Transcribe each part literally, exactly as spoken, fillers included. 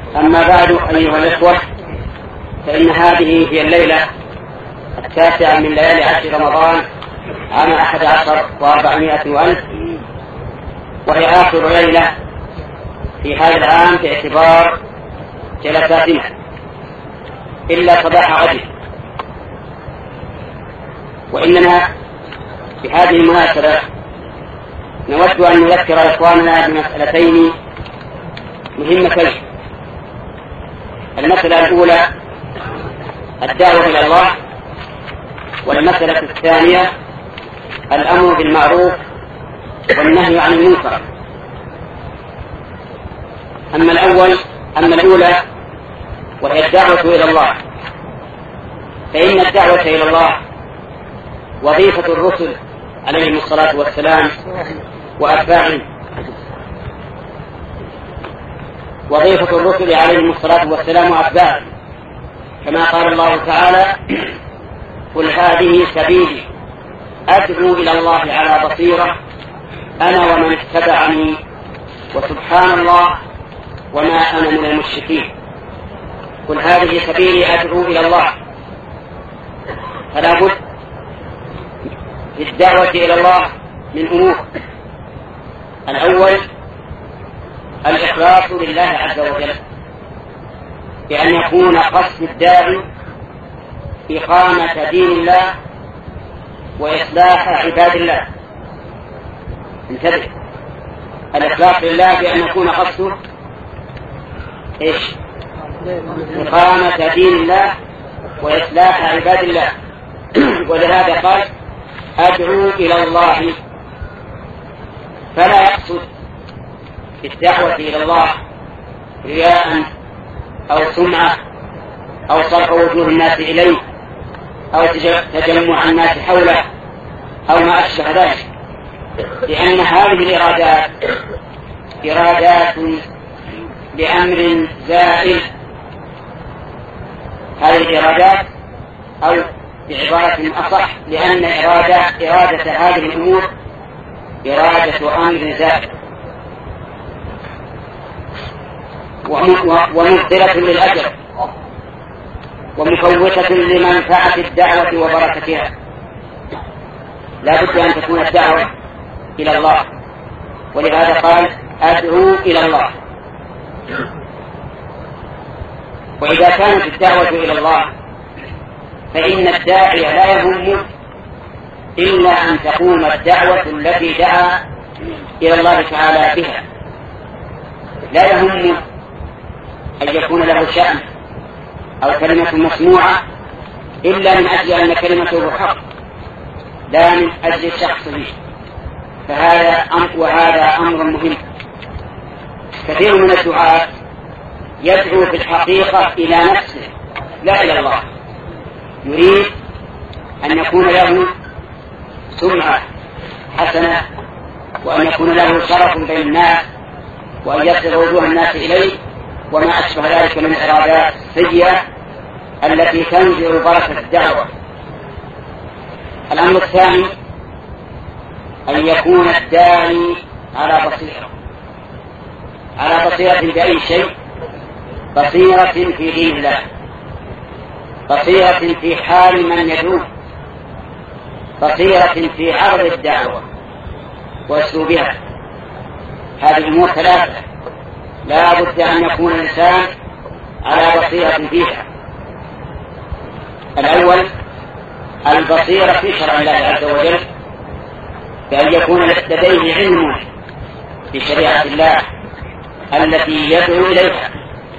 أما بعد أيها الإخوة، فإن هذه هي الليلة التاسعة من ليالي عشر رمضان عام أحد عشر وأربعمائة وألف، وهي آخر ليلة في هذا العام باعتبار جلساتنا إلا صباح غد. وإننا بهذه المناسبة نود أن نذكر إخواننا بمسألتين مهمتين. المسألة الأولى الدعوة إلى الله، والمسألة الثانية الأمر بالمعروف والنهي عن المنكر. أما الأول أما الأولى وهي الدعوة إلى الله، فإن الدعوة إلى الله وظيفة الرسل عليهم الصلاة والسلام وأتباعهم وظيفة الرسل عليهم الصلاة والسلام وأتباعهم، كما قال الله تعالى: قل هذه سبيلي أدعو إلى الله على بصيرة أنا ومن اتبعني وسبحان الله وما أنا من المشركين. قل هذه سبيلي أدعو إلى الله، فلا بد في الدعوة إلى الله من أمور. الأول الإخلاص لله عز وجل، بأن يكون قصد الداعي إقامة دين الله وإصلاح عباد الله. انتبه، الإخلاص لله بأن يكون قصده إيش؟ إقامة دين الله وإصلاح عباد الله. ولهذا قال: أدعو إلى الله، فلا يقصد بالدعوة إلى الله رياء أو سمعة أو صرف وجوه الناس إليه أو تجمع الناس حوله أو ما أشبه ذلك، لأن هذه الإرادات إرادات لأمر زائل. هذه الإرادات، أو بعبارة أصح، لأن إرادة, إرادة هذه الأمور إرادة أمر زائل ومبطلة للأجر ومفوتة لمنفعة الدعوة وبركتها. لا بد أن تكون الدعوة إلى الله، ولهذا قال: أدعو إلى الله. وإذا كانت الدعوة إلى الله فإن الداعي لا يهم إلا أن تقوم الدعوة التي دعا إلى الله تعالى بها. لا يهم أن يكون له شأن أو كلمة مسموعة إلا من أجل أن كلمته حق، لا من أجل شخصه. فهذا أمر، وهذا أمر مهم. كثير من الدعاة يدعو في الحقيقة إلى نفسه لا إلى الله، يريد أن يكون له سمعة حسنة، وأن يكون له شرف بين الناس، وأن يصل وجوه الناس إليه، وما أشبه ذلك من الإرادات السيئة التي تنزع بركة الدعوة. الأمر الثاني أن يكون الداعي على بصيرة، على بصيرة بأي شيء، بصيرة في دين الله، بصيرة في حال من يدعوه، بصيرة في عرض الدعوة وأسلوبها. هذه الأمور ثلاثة لا بد أن يكون الإنسان على بصيرة فيها. الأول البصيرة في شرع الله عز وجل، بأن يكون لديه علم بشريعة الله التي يدعو إليها،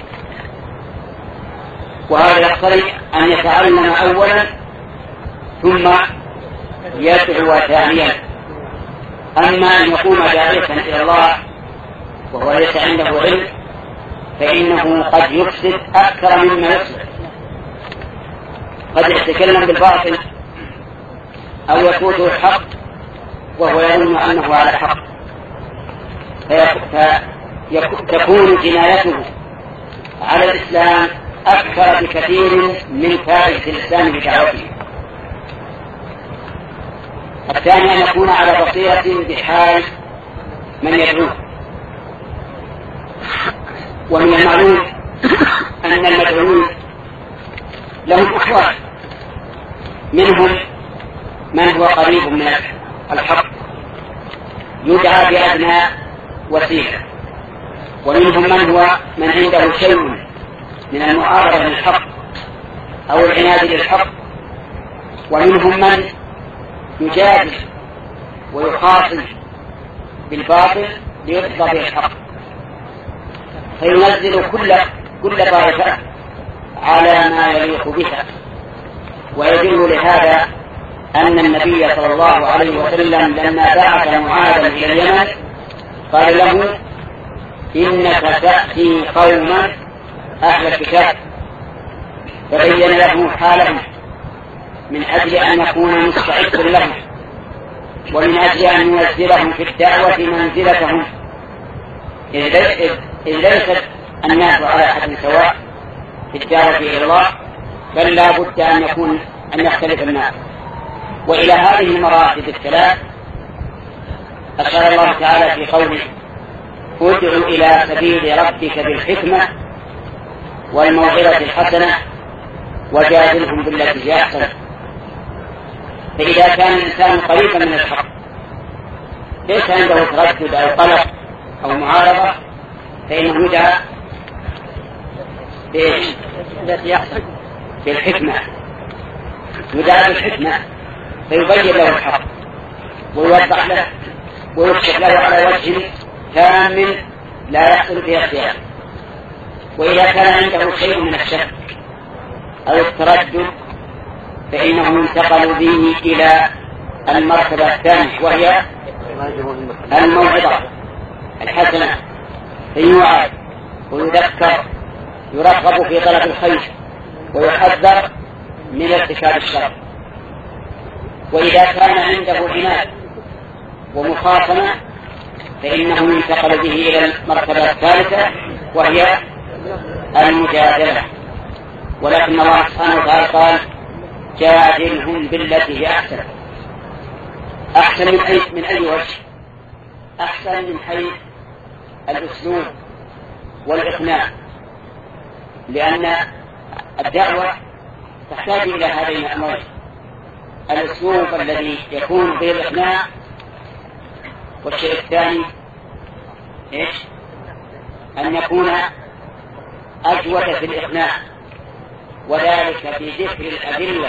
وهذا يقتضي أن يتعلم أولا ثم يدعو ثانيا. أما أن يقوم داعية إلى الله وهو ليس عنده علم فإنه قد يفسد أكثر مما يصلح. قد يتكلم بالباطل أو يفوته الحق وهو يظن أنه على حق، فتكون جنايته على الإسلام أكثر بكثير من فائدة الإسلام بدعوته. الثاني أن يكون على بصيرة بحال من يدعوه. ومن المعلوم أن المدعوين لهم أحوال، منهم من هو قريب من الحق يدعى بأدنى وسيلة، ومنهم من هو من عنده شيء من المعارضة للحق أو العناد للحق، ومنهم من يجادل ويخاصم بالباطل ليرضى به الحق، فينزل كل كل طائفة على ما يليق بها. ويدل لهذا أن النبي صلى الله عليه وسلم لما بعث معاذا إلى اليمن قال له: إنك تأتي قوما أهل الكتاب، فبين له حالهم من أجل أن يكون مستعدا لهم، ومن أجل أن ينزلهم في الدعوة منزلتهم، إذ ليست الناس على حد سواء في الدعوة إلى الله، بل لا بد أن يكون أن يختلف الناس. وإلى هذه المراتب الثلاث أشار الله تعالى في قوله: ادع إلى سبيل ربك بالحكمة والموعظة الحسنة وجادلهم بالتي هي أحسن. فإذا كان الإنسان قريبا من الحق ليس عنده تردد أو قلق أو معارضة، فإنه يدعى بالحكمة، يدعى بالحكمة فيبين له الحق ويوضح له ويكشف له على وجه تام لا يحصل فيه اختيار. وإذا كان عنده شيء من الشك أو التردد فإنه ينتقل به إلى المرتبة الثانية، وهي الموعظة الحسنة، فيوعظ ويذكر، يرغب في طلب الخير ويحذر من ارتكاب الشر. وإذا كان عنده عناد ومخاصمة فإنه ينتقل به إلى المرتبة الثالثة، وهي المجادلة. ولكن الله سبحانه وتعالى قال: جادلهم بالتي هي أحسن. أحسن من أي, من أي وجه؟ أحسن من حيث الأسلوب والإقناع، لأن الدعوة تحتاج إلى هذين الأمرين: الأسلوب الذي يكون به الإقناع، والشيء الثاني إيش؟ أن يكون أجود في الإقناع، وذلك في ذكر الأدلة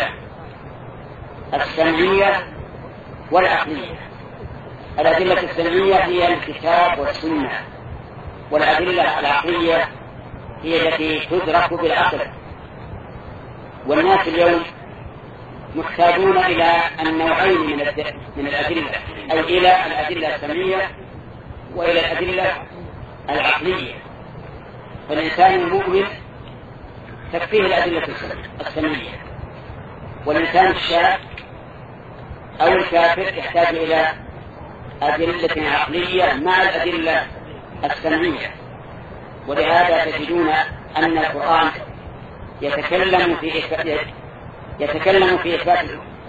السمعية والعقلية. الأدلة السمعية هي الكتاب والسنة، والأدلة العقلية هي التي تدرك بالعقل. والناس اليوم محتاجون إلى النوعين من الأدلة، أي إلى الأدلة السمعية وإلى الأدلة العقلية. فالإنسان المؤمن تكفيه الأدلة السمعية، والإنسان الشاك أو الكافر يحتاج إلى أدلة عقلية مع الأدلة السمعية. ولهذا تجدون أن القرآن يتكلم في إثبات يتكلم في إثبات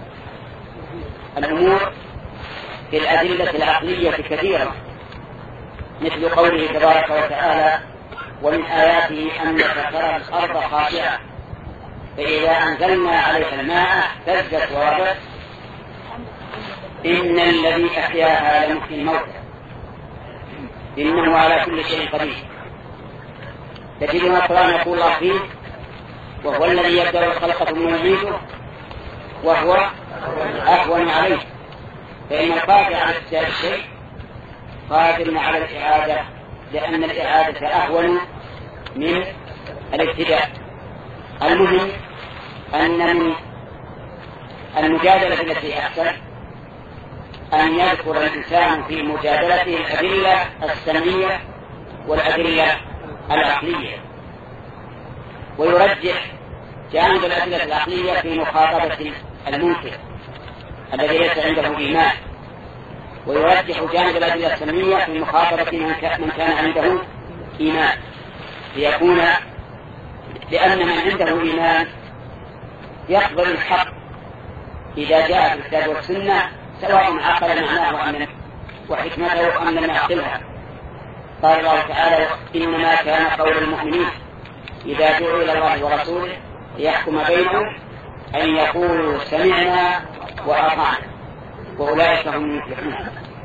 الأمور في الأدلة العقلية كثيرا، مثل قوله تبارك وتعالى: ومن آياته أنك ترى الأرض خاشعة فإذا أنزلنا عليها الماء اهتزت وربت إن الذي أحياها لمحيي الموتى إنه على كل شيء قدير. تجدون القرآن يقول الله فيه: وهو الذي يبدأ الخلق ثم يعيده وهو أهون عليه. فإن القادر على ابتداء الشيء قادر على الإعادة، لأن الإعادة أهون من الابتداء. المهم أن من المجادلة التي أحسن أن يذكر الإنسان في مجادلته الأدلة السمعية والأدلة العقلية، ويرجح جانب الأدلة العقلية في مخاطبة المنكر الذي ليس عنده إيمان، ويرجح جانب الأدلة السمعية في مخاطبة من كان عنده إيمان، ليكون لأن من عنده إيمان يقبل الحق إذا جاء في الكتاب والسنة، سواء عقل معناه أم وحكمته أم لم يعقلها. قال الله تعالى: إنما كان قول المؤمنين إذا دعوا إلى الله ورسوله ليحكم بينهم أن يقولوا سمعنا وأطعنا وأولئك هم المفلحون.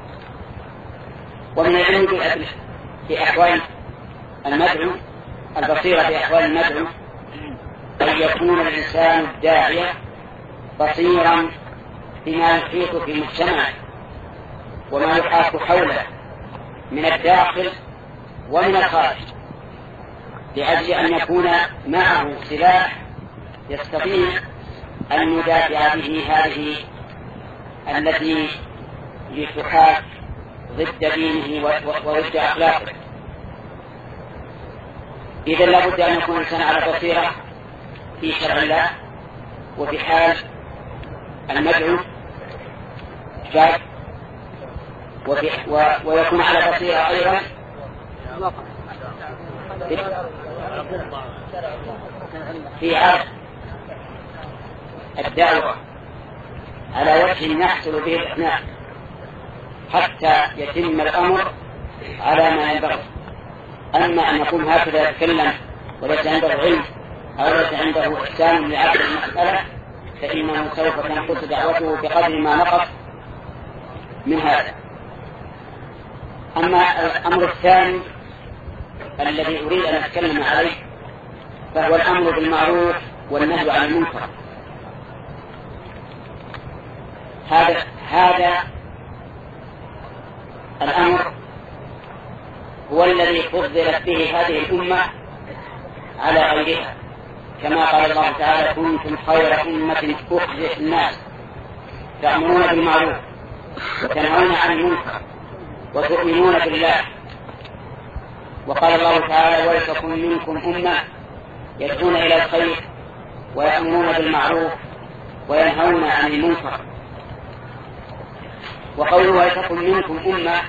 ومن العلم في أحوال المدعو البصيرة في أحوال المدعو أن يكون الإنسان الداعية بصيرا بما يحيط في مجتمعه وما يحاط حوله من الداخل ومن الخارج، لأجل أن يكون معه سلاح يستطيع أن يدافع به هذه التي تحاك ضد دينه وضد أخلاقه. إذا لابد أن يكون الإنسان على بصيرة في شرع الله وفي حال المدعو شاب، ويكون على بصيرة أيضا في عرض الدعوة على وجه يحصل به الإقناع حتى يتم الأمر على ما ينبغي. أما أن يكون هكذا يتكلم وليس عنده علم أو ليس عنده إحسان لعقل المسألة فإنه سوف تنقص دعوته بقدر ما نقص من هذا. أما الأمر الثاني الذي أريد أن أتكلم عليه فهو الأمر بالمعروف والنهي عن المنكر. هذا هذا الأمر هو الذي فضلت به هذه الأمة على غيرها، كما قال الله تعالى: كنتم خير أمة أخرجت الناس تأمرون بالمعروف وتنهون عن المنكر وتؤمنون بالله. وقال الله تعالى: ولتكن منكم أمة يدعون إلى الخير ويأمرون بالمعروف وينهون عن المنكر. وقوله ولتكن منكم أمة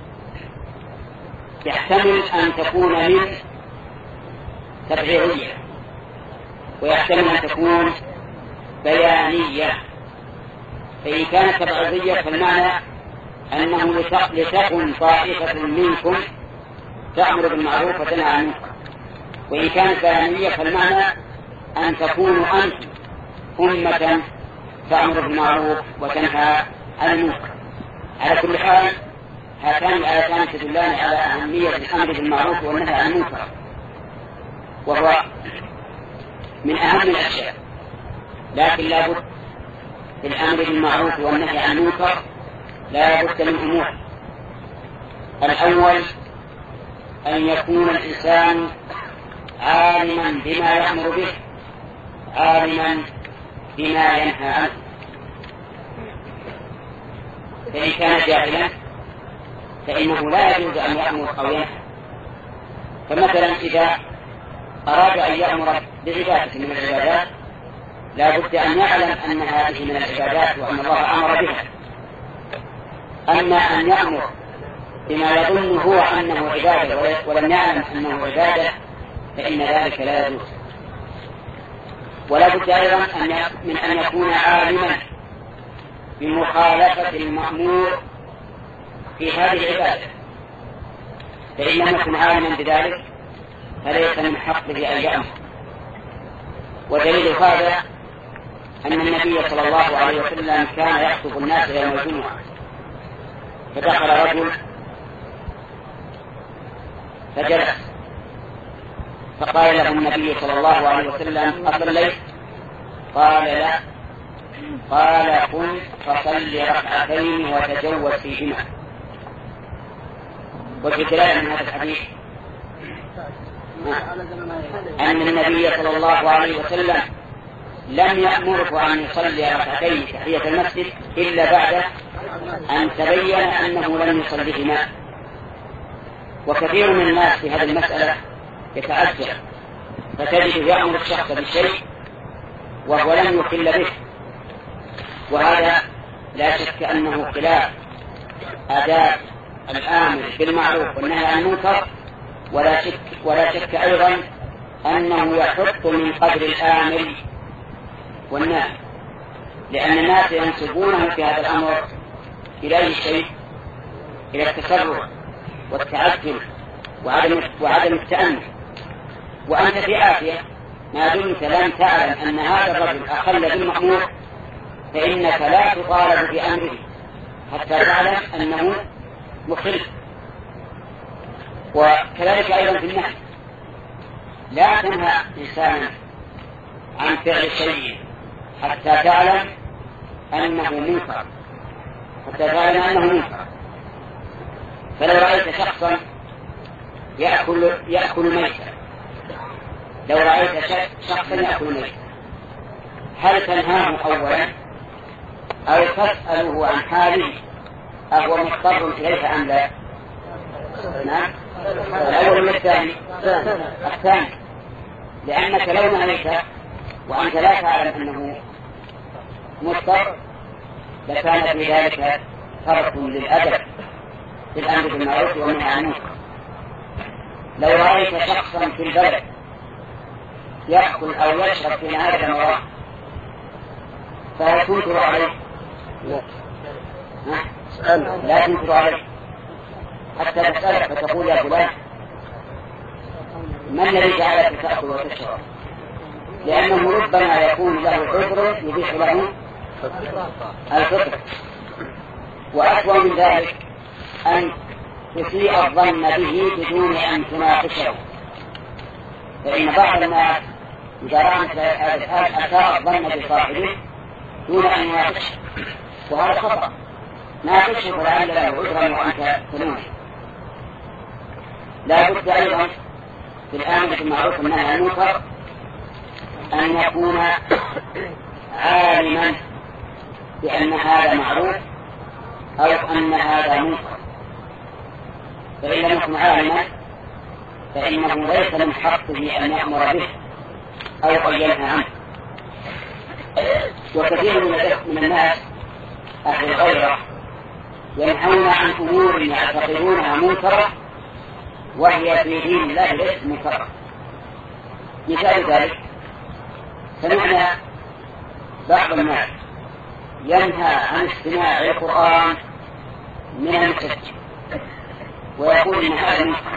يحتمل أن تكون من تبعيرية ويحتمل أن تكون بيانية. فإن كانت تبعيرية فالمعنى أنه لتكن طائفة منكم تأمر بالمعروف وتنهى عن المنكر. وإن كانت بيانية فالمعنى أن تكونوا أنتم أمة تأمر بالمعروف وتنهى عن المنكر. على كل حال هاتان الآيتان تدلان على أهمية الأمر بالمعروف والنهي عن المنكر، وهو من أهم الأشياء. لكن لا بد في الأمر بالمعروف والنهي عن المنكر لا بد من أمور. الأول أن يكون الإنسان عالما بما يأمر به عالما بما ينهى عنه. فإن كان جاهلا فإنه لا يجوز أن يأمر أو ينهى. فمثلا إذا أراد أن يأمر بعبادة من العبادات لا بد أن يعلم أن هذه من العبادات وأن الله أمر بها. أما أن يأمر بما يظن هو أنه عبادة ولم يعلم أنه عبادة فإن ذلك لا يجوز. ولا بد أيضا من أن يكون عالما بمخالفة المأمور في هذه العبادة، فإن لم يكن عالما بذلك فليس من حقه أن يأمر. ودليل هذا أن النبي صلى الله عليه وسلم كان يخطب الناس يوم الجمعة، فدخل رجل فجلس، فقال له النبي صلى الله عليه وسلم: أصليت؟ قال: لا. قال: قم فصل ركعتين وتجوز فيهما. وفي دلالة من هذا الحديث أن النبي صلى الله عليه وسلم لم يأمره أن يصلي ركعتين تحية المسجد إلا بعد أن تبين أنه لم يصليهما. وكثير من الناس في هذه المسألة يتعجب، فتجد يأمر الشخص بالشيء وهو لم يخل به، وهذا لا شك أنه خلاف آداب الآمر بالمعروف والنهي عن المنكر. ولا شك ولا شك أيضا أنه يحط من قدر الآمر والنهي، لأن الناس ينسبونه في هذا الأمر إلى أي شيء؟ إلى التسرع والتعجل وعدم وعدم التأني. وأنت في عافية ما دمت لم تعلم أن هذا الرجل أخل بالمأمور فإنك لا تطالب بأمره حتى تعلم أنه مخل. وكذلك أيضا في النهي، لا تنهى إنسانا عن فعل شيء حتى تعلم أنه منكر، حتى تعلم أنه منكر. فلو رأيت شخصا يأكل يأكل ميتا، لو رأيت شخصا يأكل ميتا، هل تنهاه أولا أو تسأله عن حاله أهو مضطر إليها أم لا؟ نعم، الأول ولا الثاني؟ الثاني، لأنك لو نهيت وأنت لا تعلم أنه مضطر لكان في ذلك ترك للأدب في الأمر بالمعروف والنهي عن المنكر. لو رأيت شخصا في البلد يأكل أو يشرب في نهاية رمضان فهل تنكر عليه؟ لا, لا تنكر عليه حتى تسألك فتقول يا فلان ما الذي جعلك تأكل وتشرب؟ لأنه ربما يكون له عذر يبيح له الفطر. وأسوأ من ذلك أن تسيء الظن به بدون أن تناقشه، فإن بعض الناس إذا رأى هذا الحال أساء الظن بصاحبه دون أن يناقشه، وهذا خطأ. ناقشه فلعل له عذرا وأنت تلومه. لا بد أيضا في الأمر بالمعروف والنهي عن المنكر أن يكون عالما بأن هذا معروف أو أن هذا منكر. فإن لم يكن عالما فإنه ليس من حقه أن يأمر به أو أن ينهى عنه. وكثير من الناس أهل الغيرة ينهون عن أمور يعتقدونها منكرة وهي في دين الله ليست منكرة. مثال ذلك سمعنا بعض الناس ينهى عن استماع القرآن من المسجد ويقول إن هذا منكر،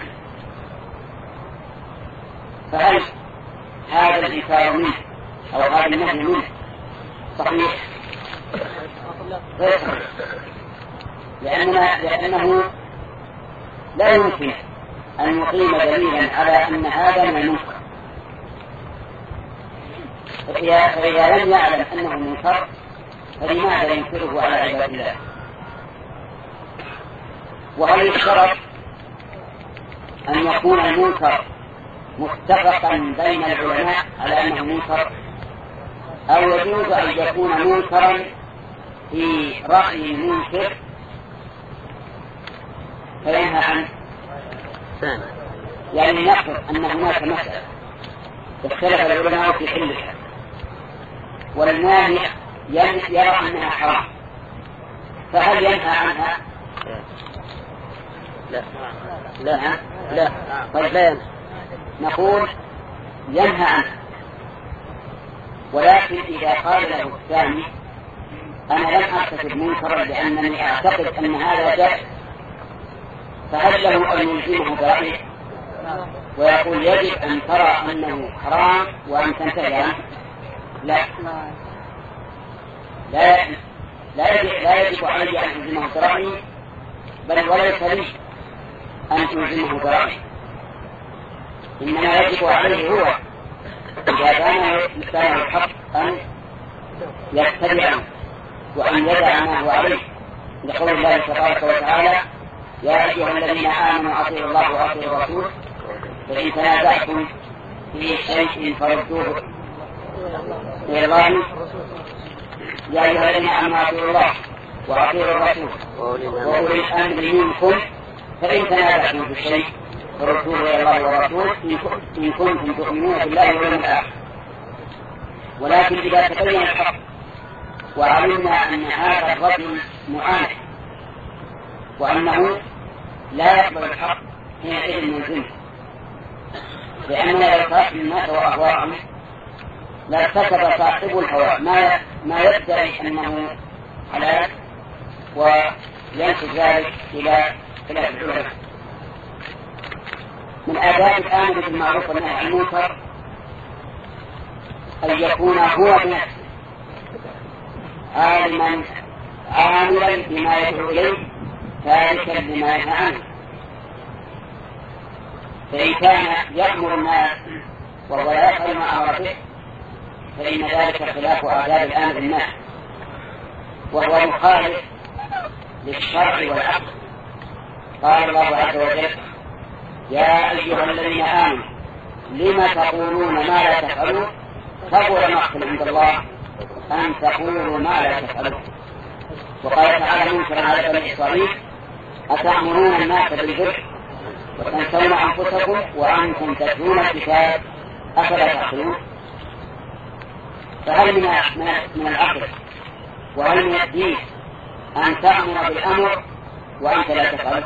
فهل هذا الإنكار منه أو هذا النهي منه صحيح؟ غير صحيح، لأننا لأنه لا يمكن أن يقيم دليلا على أن هذا من المنكر. فإذا لم يعلم أنه منكر فلماذا ينكره على عباد الله؟ وهل يشترط أن يكون المنكر متفقا بين العلماء على أنه منكر، أو يجوز أن يكون منكرا في رأي المنكر فينهى عنه؟ يعني نفرض أن هناك مسألة اختلف العلماء في حلها والناهي يرى أنها حرام، فهل ينهى عنها؟ لا لا لا طيب لا ينهى. نقول ينهى عنها، ولكن إذا قال له الثاني أنا لم أرتكب منكرا لأنني أعتقد أن هذا جائز، فهل له أن يلزمه برأيه ويقول يجب أن ترى أنه حرام وأن تنتهي عنه؟ لا لا لا يجب, لا يجب علي أن ألزمه برأيه، بل وليس لي أن ألزمه برأيه، إنما يجب عليه هو إذا كان له الحق أن يتبعه وأن يدع ما هو عليه، لقول الله تبارك وتعالى يا أيها الذين آمنوا أطيعوا الله وأطيعوا الرسول فإن تنازعتم في شيء فردوه إلى الله. يا أيها الذين آمنوا أطيعوا الله وأطيعوا الرسول وأولي الأمر منكم فإن تنازعتم في شيء فردوه إلى الله والرسول إن كنتم تؤمنون بالله واليوم الآخر. ولكن إذا تبين الحق وعلمنا أن هذا الرجل معاند وأنه لا يقبل الحق حينئذ نلزمه، لأننا لو تركنا الناس وأهواءهم لارتكب صاحب الهوى ما ما يدعي أنه حلال وينسب ذلك إلى خلاف العلماء. من آداب الآمر بالمعروف والنهي عن المنكر أن يكون هو بنفسه عالما عاملا بما يدعو إليه تاركا لما ينهى عنه. فإن كان يأمر الناس وهو لا يفعل ما أمر به فإن ذلك خلاف آداب الآمر بالنهي، وهو مخالف للشرع والعقل. قال الله عز وجل: يا أيها الذين آمنوا لم تقولون ما لا تفعلون كبر مقتا عند الله أن تقولوا ما لا تفعلون. وقال تعالى منكرا على بني إسرائيل: أتأمرون الناس بالبر وتنسون أنفسكم وأنتم تتلون الكتاب أفلا تعقلون. فهل من من العقل وهل من الدين أن تأمر بالأمر وأنت لا تفعل؟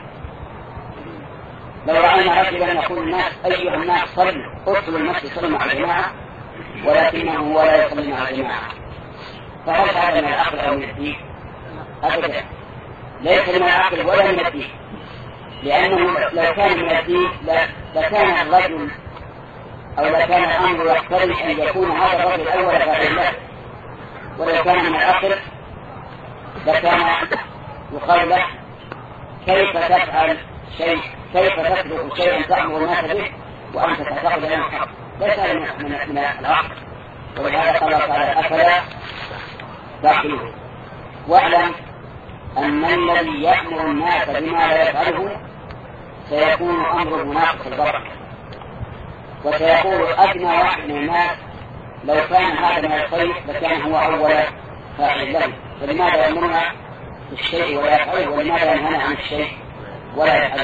لو رأينا رجلا يقول الناس: أيها الناس صلوا، ادخلوا المسجد صلوا مع الجماعة، ولكنه هو لا يصلي مع الجماعة، فهل هذا من العقل أو من الدين؟ أبدا، ليس من العقل ولا من الدين، لأنه لو كان من الدين لكان الرجل أو لكان الأمر يقتضي أن يكون هذا الرجل الأول فاعل له، ولو كان من العقل لكان يقال له: كيف تفعل شيء، كيف تترك شيئا تأمر الناس به وأنت تعتقد أنه حق؟ ليس من من العقل. ولهذا قال الله تعالى: أفلا تعقلون. واعلم أن الذي يأمر الناس بما لا يفعله سيكون أمره ناقص البركة، وسيقول أدنى واحد من الناس: لو كان هذا من الخير لكان هو أول فاعل له، فلماذا يأمرنا بالشيء ولا يفعله، ولماذا ينهانا عن الشيء ولا يفعله؟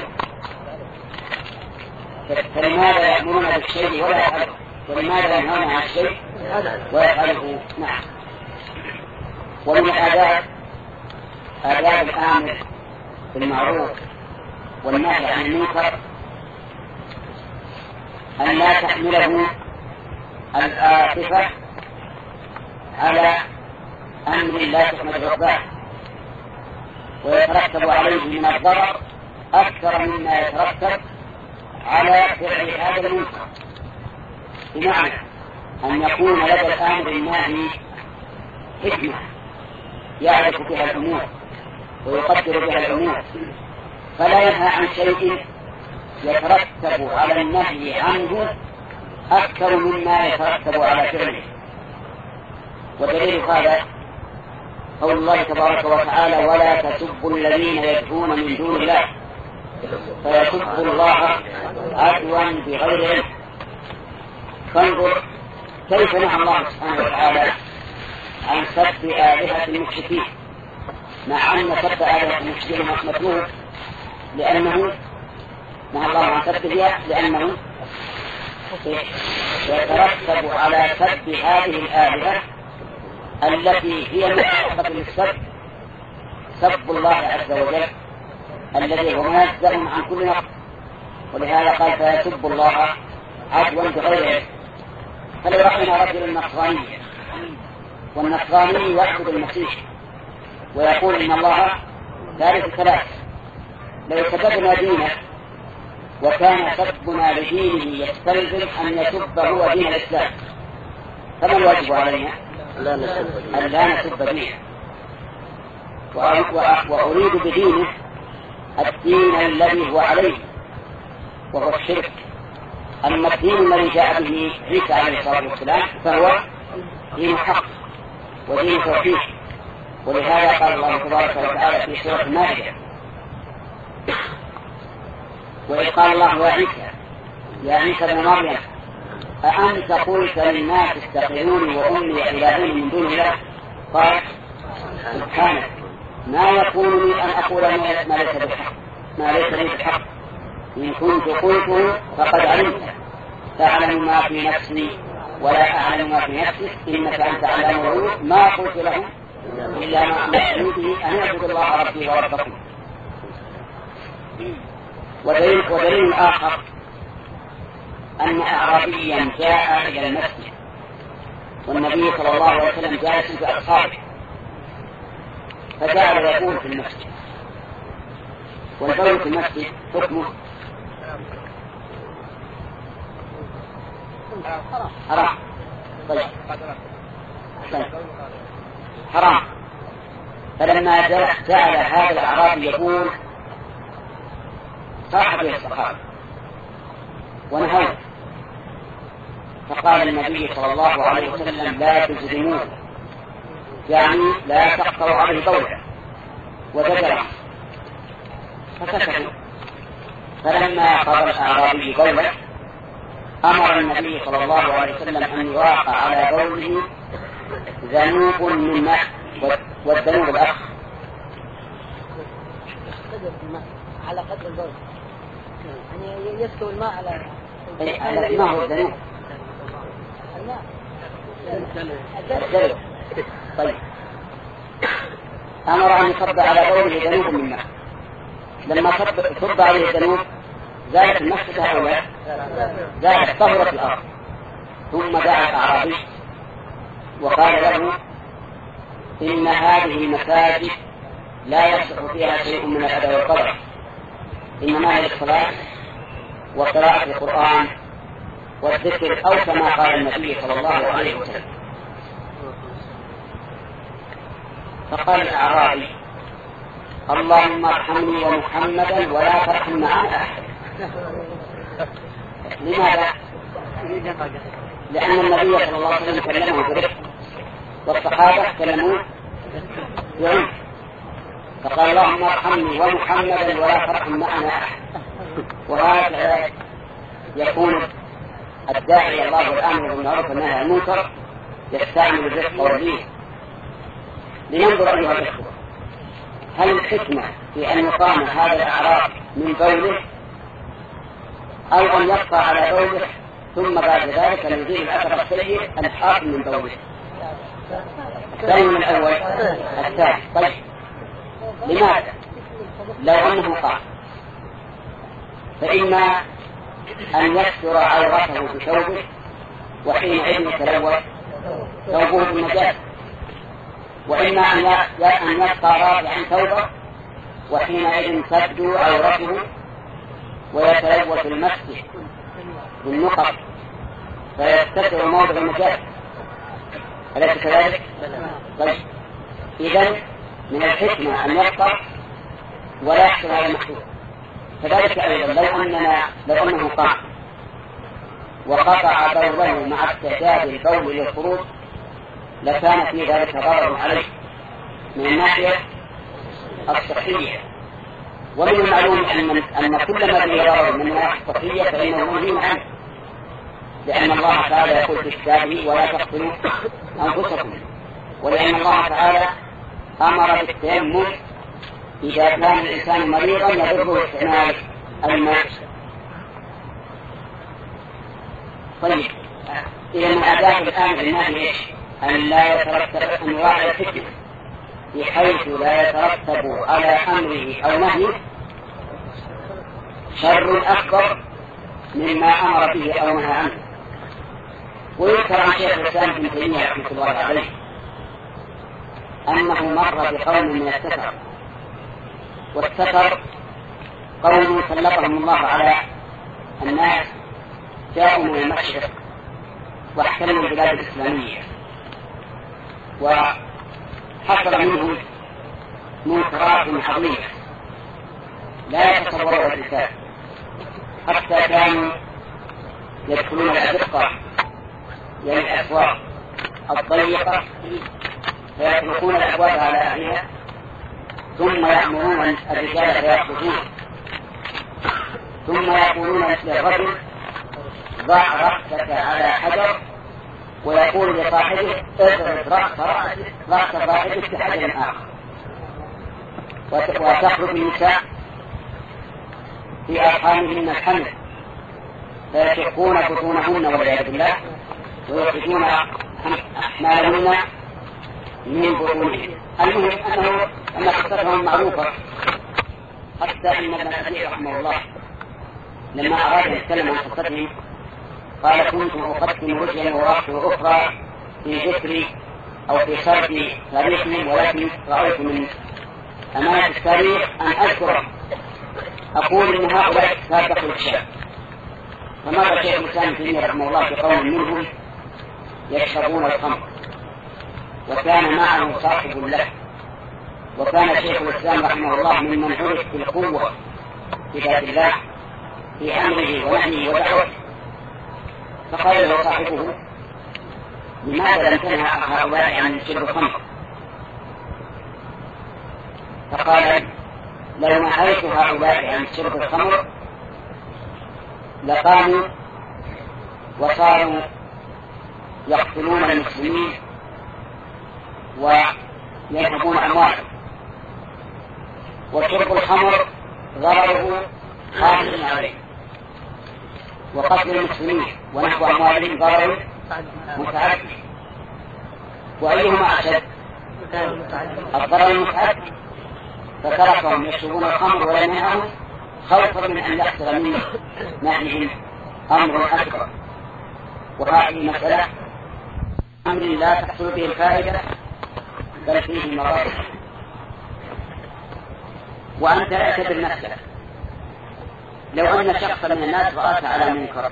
فلماذا يأمرنا بالشيء ولا يفعله، ولماذا ينهانا عن الشيء ويفعله؟ نعم. ومن آداب آداب الآمر بالمعروف والنهي عن المنكر أن لا تحمله العاطفة على أمر لا تحمل عقباه ويترتب عليه من الضرر أكثر مما يترتب على فعل هذا المنكر. بمعنى أن يكون لدى الآمر الناهي حكمة يعرف بها الأمور ويقدر بها الأمور، فلا ينهى عن شيء يترتب على النهي عنه أكثر مما يترتب على فعله. ودليل هذا قول الله تبارك وتعالى: ولا تسبوا الذين يدعون من دون الله فيسبوا الله عدوا بغير علم. فانظر كيف نهى الله سبحانه وتعالى عن سب آلهة المشركين، مع أن سب آلهة المشركين مطلوب، لأنه نهى الله عن سبها لأنه يترتب على سب هذه الآلهة التي هي مستحقة للسب سب الله عز وجل الذي هو منزه عن كل نقص. ولهذا قال: فيسب الله عدوا بغير علم. فلو رأينا رجلا نصرانيا والنصراني يعبد المسيح ويقول إن الله ثالث ثلاث، لو سببنا دينه وكان سبنا لدينه يستلزم أن يسب هو دين الإسلام، فما الواجب علينا؟ أن لا نسب دينه. وأريد بدينه الدين الذي هو عليه وهو الشرك. أما الدين الذي جاء به عيسى عليه الصلاة والسلام فهو دين حق ودين توحيد. ولهذا قال الله تبارك وتعالى في سورة المائدة: وإذ قال الله يا عيسى يا عيسى ابن مريم أأنت قلت للناس اتخذوني وأمي إلهين من دون الله؟ قال: سبحانك ما يكون لي أن أقول ما ليس بالحق ما ليس لي بالحق، إن كنت قلته فقد علمت، تعلم ما في نفسي ولا أعلم ما في نفسك، إنك أنت علام الغيوب، ما قلت لهم إلا ما أمرتني به أن أعبد الله ربي وربكم. ودليل, ودليل آخر أن أعرابيا جاء إلى المسجد والنبي صلى الله عليه وسلم جالس بأصحابه، فجعل يقول في المسجد، والبول في المسجد حكمه حرام. طيب حرام. فلما جعل هذا الأعرابي يقول صاح به الصحابة ونهوا، فقال النبي صلى الله عليه وسلم لا تجرموه، يعني لا تقطعوا عليه قوله، وزجره فسكتوا. فلما قضى الأعرابي قوله أمر النبي صلى الله عليه وسلم أن يراق على قوله ذنوب من ماء، والذنوب الأخ على قدر البول، يعني يسكو الماء على على ما هو الذنوب الماء الذنوب. طيب أمر أن يصب على قوله ذنوب من ماء، لما صب عليه الذنوب زالت المسجد هؤلاء، زالت طهرة الأرض. ثم دعا الأعرابي وقال له إن هذه المساجد لا يصح فيها شيء من الأداء والقدر، إنما هي الصلاة وقراءة القرآن والذكر، أو كما قال النبي صلى الله عليه وسلم. فقال الأعرابي اللهم ارحمني ومحمدا ولا ترحم معنا أحد. لماذا؟ لأن النبي صلى الله عليه وسلم كلمه برفق والصحابة كلموه بعنف، فقال اللهم ارحمني ومحمدا ولا ترحم معنا أحد. وهذا يكون الداعي إلى الله والآمر بالمعروف والنهي عن المنكر يستعمل الرفق واللين. لننظر أيها الأخوة، هل الحكمة في أن يقام هذا الأعراب من بوله أو أن يبقى على بوله ثم بعد ذلك نزيل الأثر السيء الحاصل من بوله؟ الثاني من الأول الثاني. طيب لماذا؟ لو أنه قام فإما أن يستر عورته بثوبه وحينئذ يتلوث ثوبه بالنجاسة، وإما أن يبقى رافعا ثوبه وحينئذ تبدو عورته ويتلوث المسجد بالنقط فيستتر موضع النجاسة، أليس كذلك؟ طيب إذن من الحكمة أن يبقى ولا يحصل على المحدود. كذلك أيضا لو أننا لو أنه قام وقطع بوله مع استعداد البول للخروج لكان في ذلك ضرر عليه من الناحية الصحية. ومن المعلوم أن أن كل ما فيه ضرر من الناحية الصحية فإنه منهي عنه، لأن الله تعالى يقول في كتابه ولا تقتلوا أنفسكم، ولأن الله تعالى أمر بالتيمم إذا كان الإنسان مريضا يضره استعمال الماء. طيب إذا من آداب الآن النهي إيش؟ أن لا يترتب أنواع الفتنة بحيث لا يترتب على أمره أو نهيه شر أكبر مما أمر به أو نهى عنه. ويذكر عن شيخ الإسلام ابن تيمية رحمه الله عليه أنه مر بقوم من السفر، والسفر قوم سلطهم الله على الناس جاءوا من المشرق واحتلوا البلاد الإسلامية، وحصل منهم منكرات عظيمة لا يتصورها الإنسان، حتى كانوا يدخلون الأزقة يعني الأسواق الضيقة فيطلقون الأبواب على أهلها ثم يأمرون الرجال فيأخذون، ثم يقولون للرجل ضع رأسك على حجر، ويقول لصاحبه اضرب رأس رأس صاحبك بحجر آخر. وتخرج النساء في أرحامهن الحمل فيشقون بطونهن والعياذ بالله ويخرجون أحمالهن من بطونهن. المهم أنه أن قصتهم معروفة، حتى أن ابن كثير رحمه الله لما أراد أن يتكلم عن قصتهم قال كنت أقدم رجلا ورأس أخرى في ذكري أو في سرد تاريخهم، ولكن رأيت من أمانة التاريخ أن أذكر أقول إن هؤلاء سابقوا الشام، فمر شيخ الإسلام ابن تيمية رحمه الله بقوم منهم يشربون الخمر، وكان معه صاحب له، وكان شيخ الإسلام رحمه الله ممن عرف بالقوة في ذات الله في أمره ونهيه ودعوته، فقال له صاحبه: لماذا لم تنهى هؤلاء عن شرب الخمر؟ فقال: لو نهيت هؤلاء عن شرب الخمر لقاموا وصاروا يقتلون المسلمين وينهبون أموالهم، وشرب الخمر ضرره خاص عليه، وقتل المسلمين ونهب أموالهم ضرر متعدد، وأيهما أشد؟ الضرر المتعدد، فتركهم يشربون الخمر ولم ينهوا خوفا من أن يحصل من نهيهم أمر أكبر. وهذه مسألة أمر لا تحصل به الفائدة بل فيه المضار. وأنت اعتبر نفسك، لو أن شخصا من الناس رأت على منكر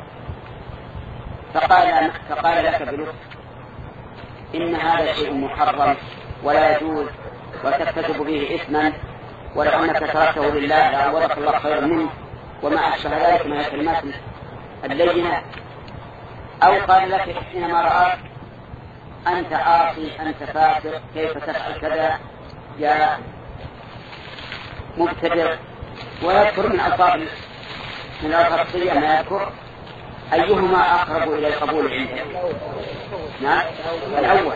فقال, فقال لك بلطف: إن هذا شيء محرم ولا يجوز وتكتسب به إثما، ولو أنك تركته لله لعوضك الله خيرا منه، وما أشبه ذلك من الكلمات اللينة. أو قال لك حينما رأى أنت عاصي، أنت فاسق، كيف تفعل كذا يا مبتدع، ويذكر من ألفاظ من الخاصية ما يذكر، أيهما أقرب إلى القبول عنده؟ نعم، الأول.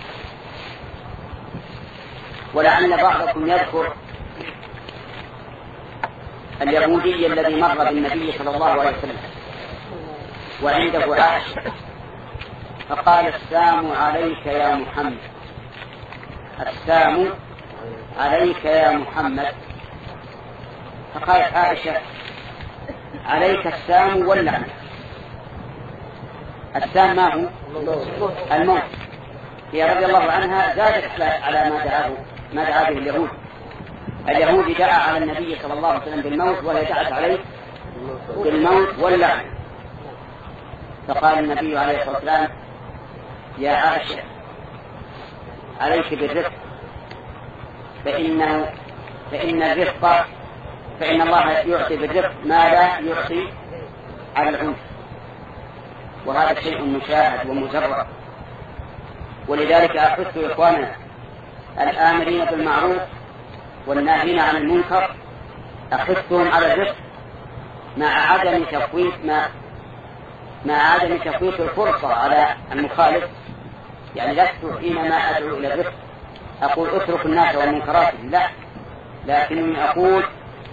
ولعل بعضكم يذكر اليهودي الذي مر بالنبي صلى الله عليه وسلم وعنده عائشة، فقال: السلام عليك يا محمد، السلام عليك يا محمد. فقالت عائشة: عليك السلام واللعنة. السلام ما هو؟ الموت. هي رضي الله عنها زادت على ما دعاه ما دعا به اليهود. اليهود دعا على النبي صلى الله عليه وسلم بالموت، وهي دعت عليه بالموت واللعنة. فقال النبي عليه الصلاة والسلام: يا عائشة عليك بالرفق، فإنه فإن الرفق فإن الله يعطي بالرفق ما لا يعطي على العنف، وهذا شيء مشاهد ومجرد. ولذلك أحث إخواننا الآمرين بالمعروف والناهين عن المنكر، أحثهم على الرفق مع عدم تفويت ما مع عدم تفويت الفرصة على المخالف. يعني لست حينما أدعو إلى الرفق أقول اترك الناس والمنكرات، لا، لكنني أقول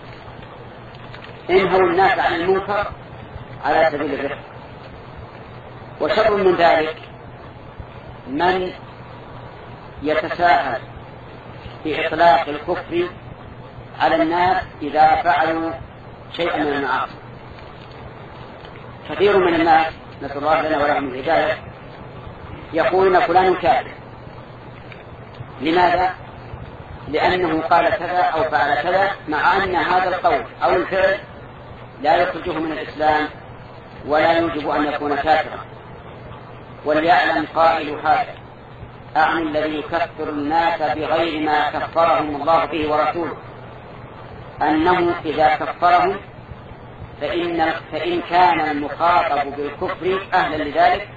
انهوا الناس عن المنكر على سبيل الرفق. وشر من ذلك من يتساهل في إطلاق الكفر على الناس إذا فعلوا شيئا من المعاصي. كثير من الناس نسأل الله لنا ولهم الهداية يقولون فلان كافر. لماذا؟ لأنه قال كذا أو فعل كذا، مع أن هذا القول أو الفعل لا يخرجه من الإسلام ولا يوجب أن يكون كافرا. وليعلم قائل هذا: أعني الذي يكفر الناس بغير ما كفرهم الله به ورسوله، أنه إذا كفرهم فإن, فإن كان المخاطب بالكفر أهلا لذلك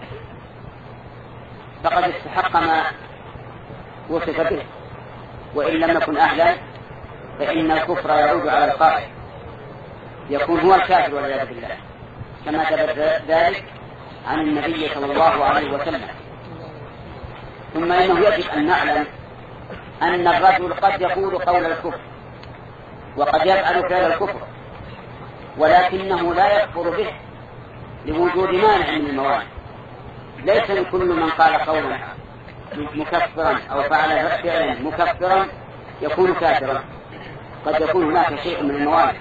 فقد استحق ما وصف به، وإن لم يكن أهلا فإن الكفر يعود على القائل، يكون هو الكافر والعياذ بالله، كما ثبت ذلك عن النبي صلى الله عليه وسلم. ثم إنه يجب أن نعلم أن الرجل قد يقول قول الكفر وقد يفعل فعل الكفر، ولكنه لا يكفر به لوجود مانع من الموانع. ليس كل من قال قولا مكفرا أو فعل فعلا مكفرا يكون كافرا، قد يكون هناك شيء من الموانع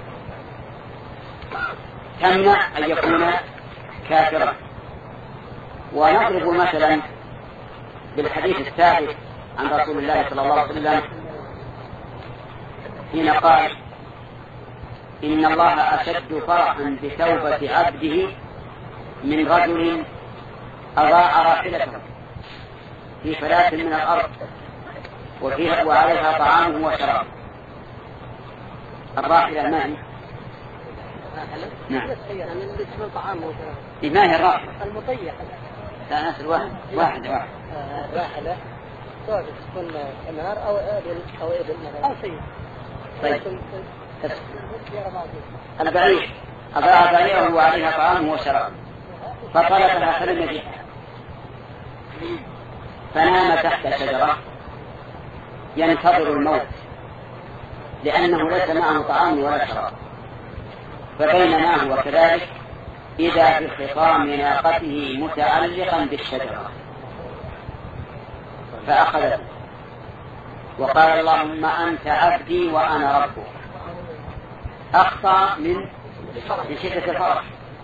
تمنع أن يكون كافرا. ونضرب مثلا بالحديث الثابت عن رسول الله صلى الله عليه وسلم حين قال: إن الله أشد فرحا بتوبة عبده من رجل أضاع راحلته في فلاة من الأرض وفيها وعليها طعامه وشرابه. الراحلة ما هي؟ نعم. ما هي الراحلة؟ المطيح. لا ناس الواحد واحد واحد. راحلة سواء تكون حمار أو إبل أو إبل أو سير. طيب. البعير أضاع بعيره وعليها طعامه وشرابه فطلبها فلم يجدها فنام تحت شجرة ينتظر الموت لأنه ليس معه طعام ولا شراب. فبينما هو كذلك إذا بخطام ناقته متعلقا بالشجرة فأخذته وقال اللهم أنت عبدي وأنا ربك. أخطأ من شدة الفرح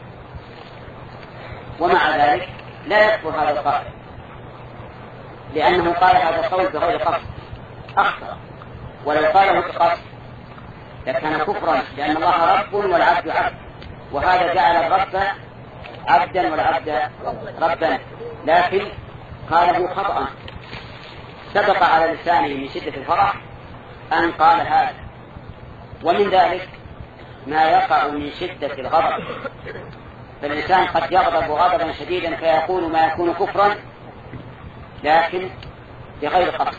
ومع ذلك لا يكفر هذا القائل لأنه قال هذا القول بغير قصد أخطأ، ولو قاله بقصد لكان كفرا لأن الله رب والعبد عبد، وهذا جعل الرب عبدا والعبد ربا، لكن قاله خطأ سبق على لسانه من شدة الفرح أن قال هذا. ومن ذلك ما يقع من شدة الغضب، فالإنسان قد يغضب غضبا شديدا فيقول ما يكون كفرا لكن بغير قصد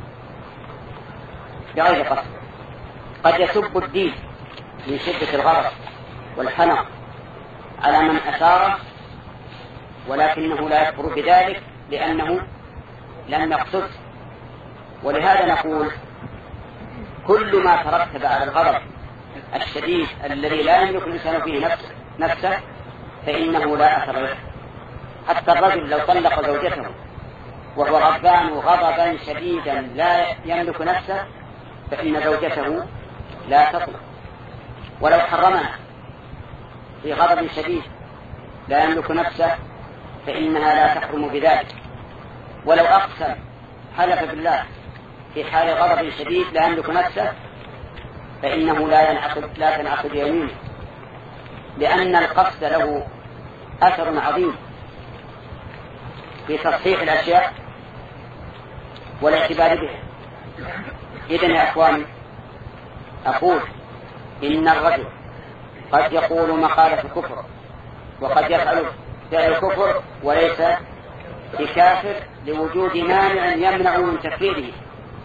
بغير قصد قد يسب الدين من شدة الغضب والحنق على من أثاره ولكنه لا يكفر بذلك لأنه لم يقصد. ولهذا نقول كل ما ترتب على الغضب الشديد الذي لا يملك الإنسان فيه نفسه, نفسه فإنه لا أثر له. حتى الرجل لو طلق زوجته وهو غضبان غضبا شديدا لا يملك نفسه فإن زوجته لا تطلق، ولو حرمها في غضب شديد لا يملك نفسه فإنها لا تحرم بذلك، ولو أقسم حلف بالله في حال غضب شديد لا يملك نفسه فإنه لا ينعقد لا تنعقد يمينه، لأن القصد له أثر عظيم في تصحيح الأشياء والاعتبار بها. إذن يا أخواني أقول إن الرجل قد يقول مقالة الكفر وقد يفعل فعل الكفر وليس بكافر لوجود مانع يمنع من تكفيره.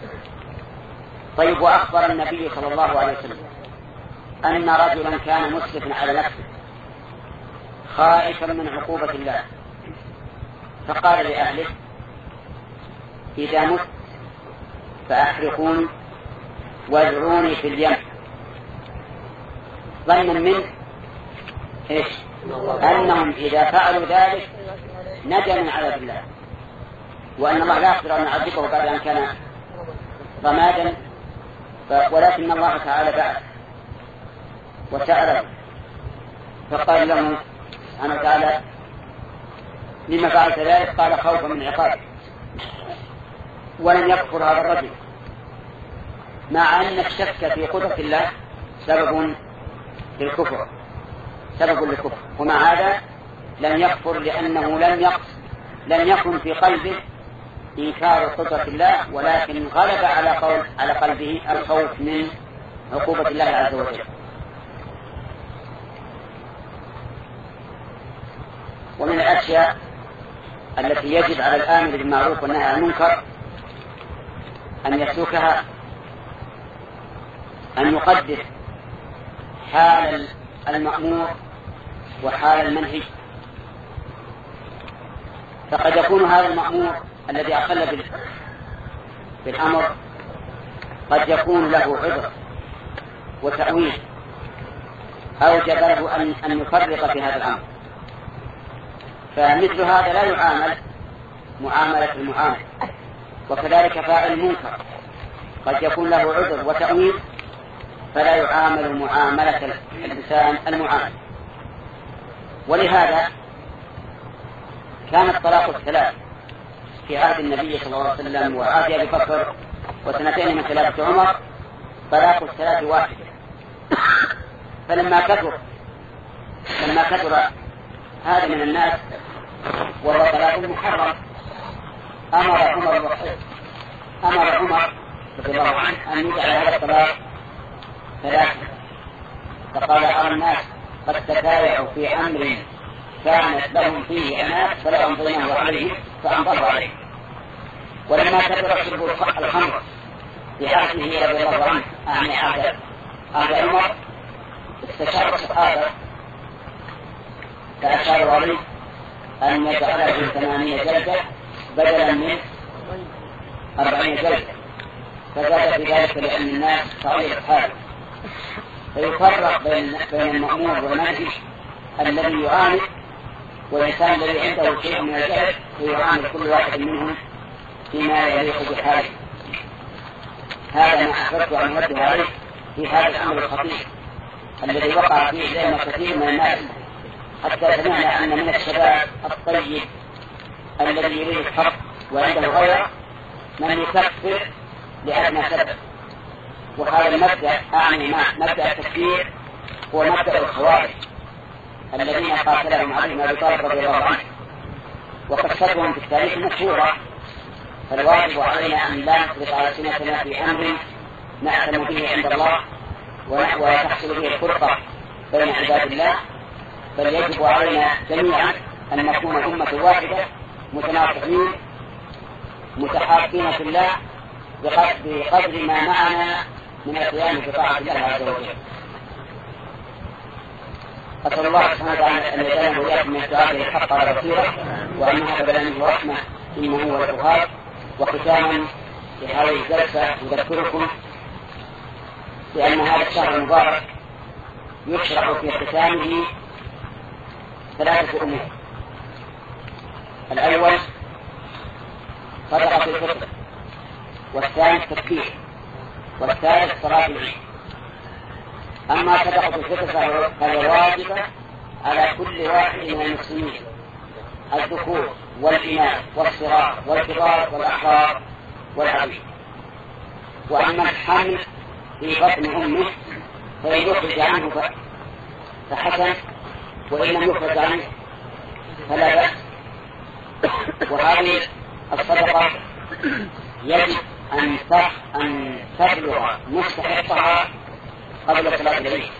طيب، وأخبر النبي صلى الله عليه وسلم أن رجلا كان مسرفا على نفسه خائفا من عقوبة الله فقال لأهله إذا مت فأحرقوني وادعوني في اليم، ظنا منه إيش؟ أنهم إذا فعلوا ذلك نجا من عذاب الله، وأن الله لا يقدر أن يعذبه بعد أن كان رمادا، ولكن الله تعالى بعث وسأله فقال له سبحانه وتعالى لما فعلت ذلك؟ قال خوفا من عقابه. ولم يكفر هذا الرجل مع أن الشك في قدرة الله سبب للكفر سبب للكفر ومع هذا لم يكفر لأنه لم يقص لم يكن في قلبه إنكار قدرة الله، ولكن غلب على قول على قلبه الخوف من عقوبة الله عز وجل. ومن الأشياء التي يجب على الآمر بالمعروف والنهي عن المنكر أن يسلكها أن يقدر حال المأمور وحال المنهي. فقد يكون هذا المأمور الذي أخل بالأمر قد يكون له عذر وتأويل أوجب له أن أن يفرط في هذا الأمر، فمثل هذا لا يعامل معاملة المعامل. وكذلك فاعل المنكر قد يكون له عذر وتأويل فلا يعامل معاملة الإنسان المعامل. ولهذا كان الطلاق الثلاث في عهد النبي صلى الله عليه وسلم وعهد أبي بكر وسنتين من خلافة عمر طلاق الثلاث واحدة. فلما كثر لما كثر هذا من الناس وهو طلاق محرم. أمر عمر أمر عمر رضي الله عنه أن يجعل هذا الطلاق ثلاثة، فقال أرى الناس قد تتابعوا في أمر كانت لهم فيه أناس فلا أمضيناه عليهم فأمضاه عليه. ولما كثر شرب الخمر في عهده رضي الله عنه أعني عهد عمر استشار الصحابة فأشاروا عليه أن يجعله ثمانية جلدة بدلا من أربعين جلدة، فزاد في ذلك لأن الناس صغير حاله، فيفرق بين بين المأمور والناهي الذي يعاند والإنسان الذي عنده شيء من الجهل فيعاند كل واحد منهم فيما يليق بحاله. هذا ما أحببت أن أنبه عليه في هذا الأمر الخطير الذي وقع فيه زي كثير من الناس، حتى سمعنا أن من الشباب الطيب الذي يريد الحق وعنده غيره من يكفر لأدنى سبب. وهذا المبدأ أعني مع مبدأ التكفير هو مبدأ الخوارج الذين قاتلهم علي بن أبي طالب رضي الله عنه، وقصتهم في التاريخ مشهورة. فالواجب علينا أن لا نفرط على سنتنا في أمر نعلم به عند الله وتحصل به الفرقة بين عباد الله، بل يجب علينا جميعا أن نكون أمة واحدة متناصحين متحابين في الله بقدر ما معنا من القيام بطاعة الله عز وجل. أسأل الله سبحانه وتعالى أن يجعلنا وإياكم من الدعاء الحق على بصيرة، وأن هذا منه رحمة إنه هو الوهاب. وختاما لهذه الجلسة أذكركم بأن هذا الشهر المبارك يشرع في ختامه ثلاثة أمور: الأول صدقة الفطر، والثاني التكبير، والثالث صلاة العيد. أما صدقة الفطر فهي واجبة على كل واحد من المسلمين الذكور والإناث والصغار والكبار والأحرار والعبيد. وأما الحمل في بطن أمه فإن يخرج عنه فحسن، وإن لم يخرج عنه فلا بأس. وهذه الصدقة يجب أن أن تبلغ مستحقها قبل صلاة العيد،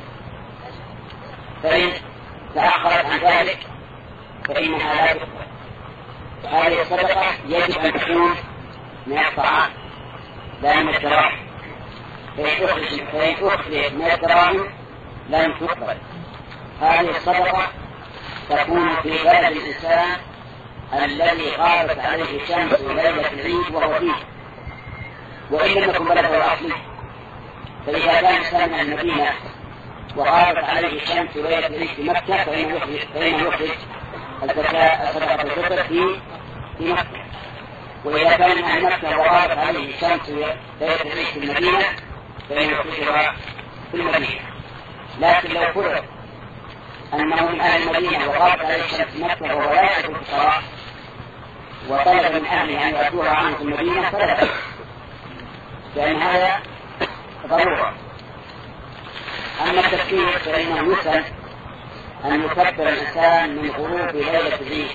فإن تأخرت عن ذلك فإنها لا تقبل. هذه الصدقة يجب أن تكون من الطعام لا من الدراهم، فإن أخرج من الدراهم لن تقبل. هذه الصدقة تكون في بلد الإنسان الذي غابت عليه الشمس ليلة العيد وهو فيه، وإن لم يكن بلده الأصلي. فإذا كان الإنسان من المدينة وغابت عليه الشمس ليلة العيد في مكة فإنه يخرج الزكاة صدقة الفطر في في مكة. وإذا كان من أهل مكة وغابت عليه الشمس ليلة العيد في المدينة فإنه يخرجها في المدينة. لكن لو فرض أنه من أهل المدينة وغابت عليه الشمس في مكة وهو لا يأكل الفقراء وطلب من أهله أن يأتوها عنه في المدينة فلا بأس، لأن هذا ضرورة. أما التكبير فإنه يسن أن يكبر الإنسان من غروب ليلة العيد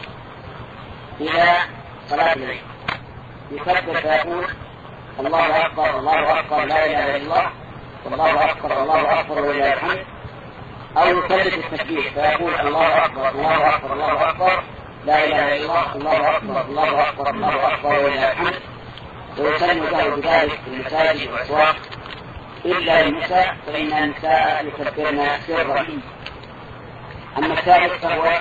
إلى صلاة العيد، يكبر فيقول الله أكبر الله أكبر لا إله إلا الله والله أكبر الله أكبر ولله الحمد، أو يكلف التكبير فيقول الله أكبر الله أكبر الله أكبر لا إله إلا الله الله أكبر الله أكبر الله أكبر ولله الحمد، ويسن له بذلك في المساجد والأسواق إلا النساء فإن النساء يكبرن سرا. أما الثالث فهو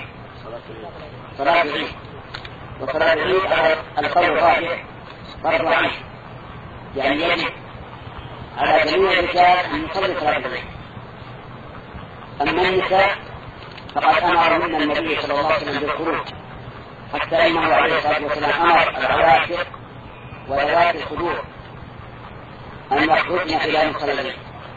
صلاة العيد، وصلاة العيد على القول الراجح فرض عين، يعني يجب على جميع الرجال أن يصلي صلاة العيد. أما النساء فقد أمر منا النبي صلى الله عليه وسلم بالخروج، حتى إنه عليه الصلاة والسلام أمر العواشر وذوات الخدور أن يخرجن إلى مصلى العيد،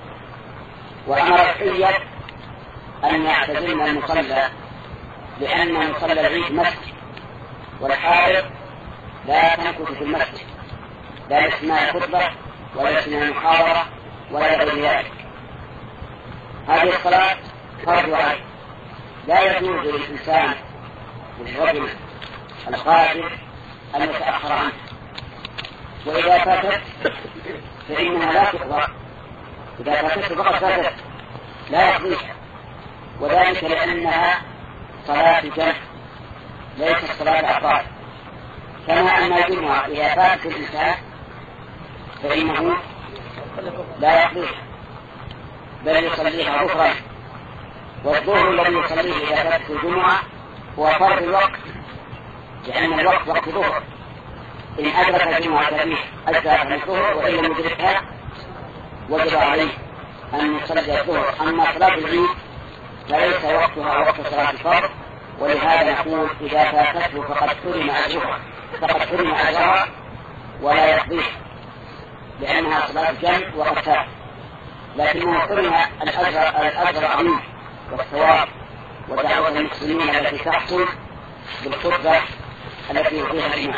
وأمر الحية أن يعتزلن المصلى لأن مصلى العيد مسجد، والحائض لا تمكث في المسجد لا لسماع خطبة ولا لسماع محاضرة ولا غير ذلك. هذه الصلاة فرض عين، لا يجوز للإنسان للرجل القادر أن يتأخر عنه، وإذا فاتت فإنها لا تقضى، إذا فاتت فقط فاتت لا يقضيها، وذلك لأنها صلاة جمع ليست صلاة أفراد، كما أن الجمعة إذا فاتت الإنسان فإنه لا يقضيها بل يصليها ظهرا، والظهر الذي يصليه إذا فاتت الجمعة هو فرض الوقت، لأن الوقت وقت ظهر، إن أدرك الجمعة فيه أجزأ من الظهر، وإن لم يدركها وجب عليه أن يصلي الظهر. أما صلاة العيد فليس وقتها وقت صلاة الفرض، ولهذا نقول إذا فاتته فقد حرم أجرها فقد حرم أجرها ولا يقضيها، لأنها صلاة جمع وقد فات، لكنه حرم الأجر الأجر العظيم والثواب ودعوة المسلمين التي تحصل بالخطبة التي يعطيها الإمام.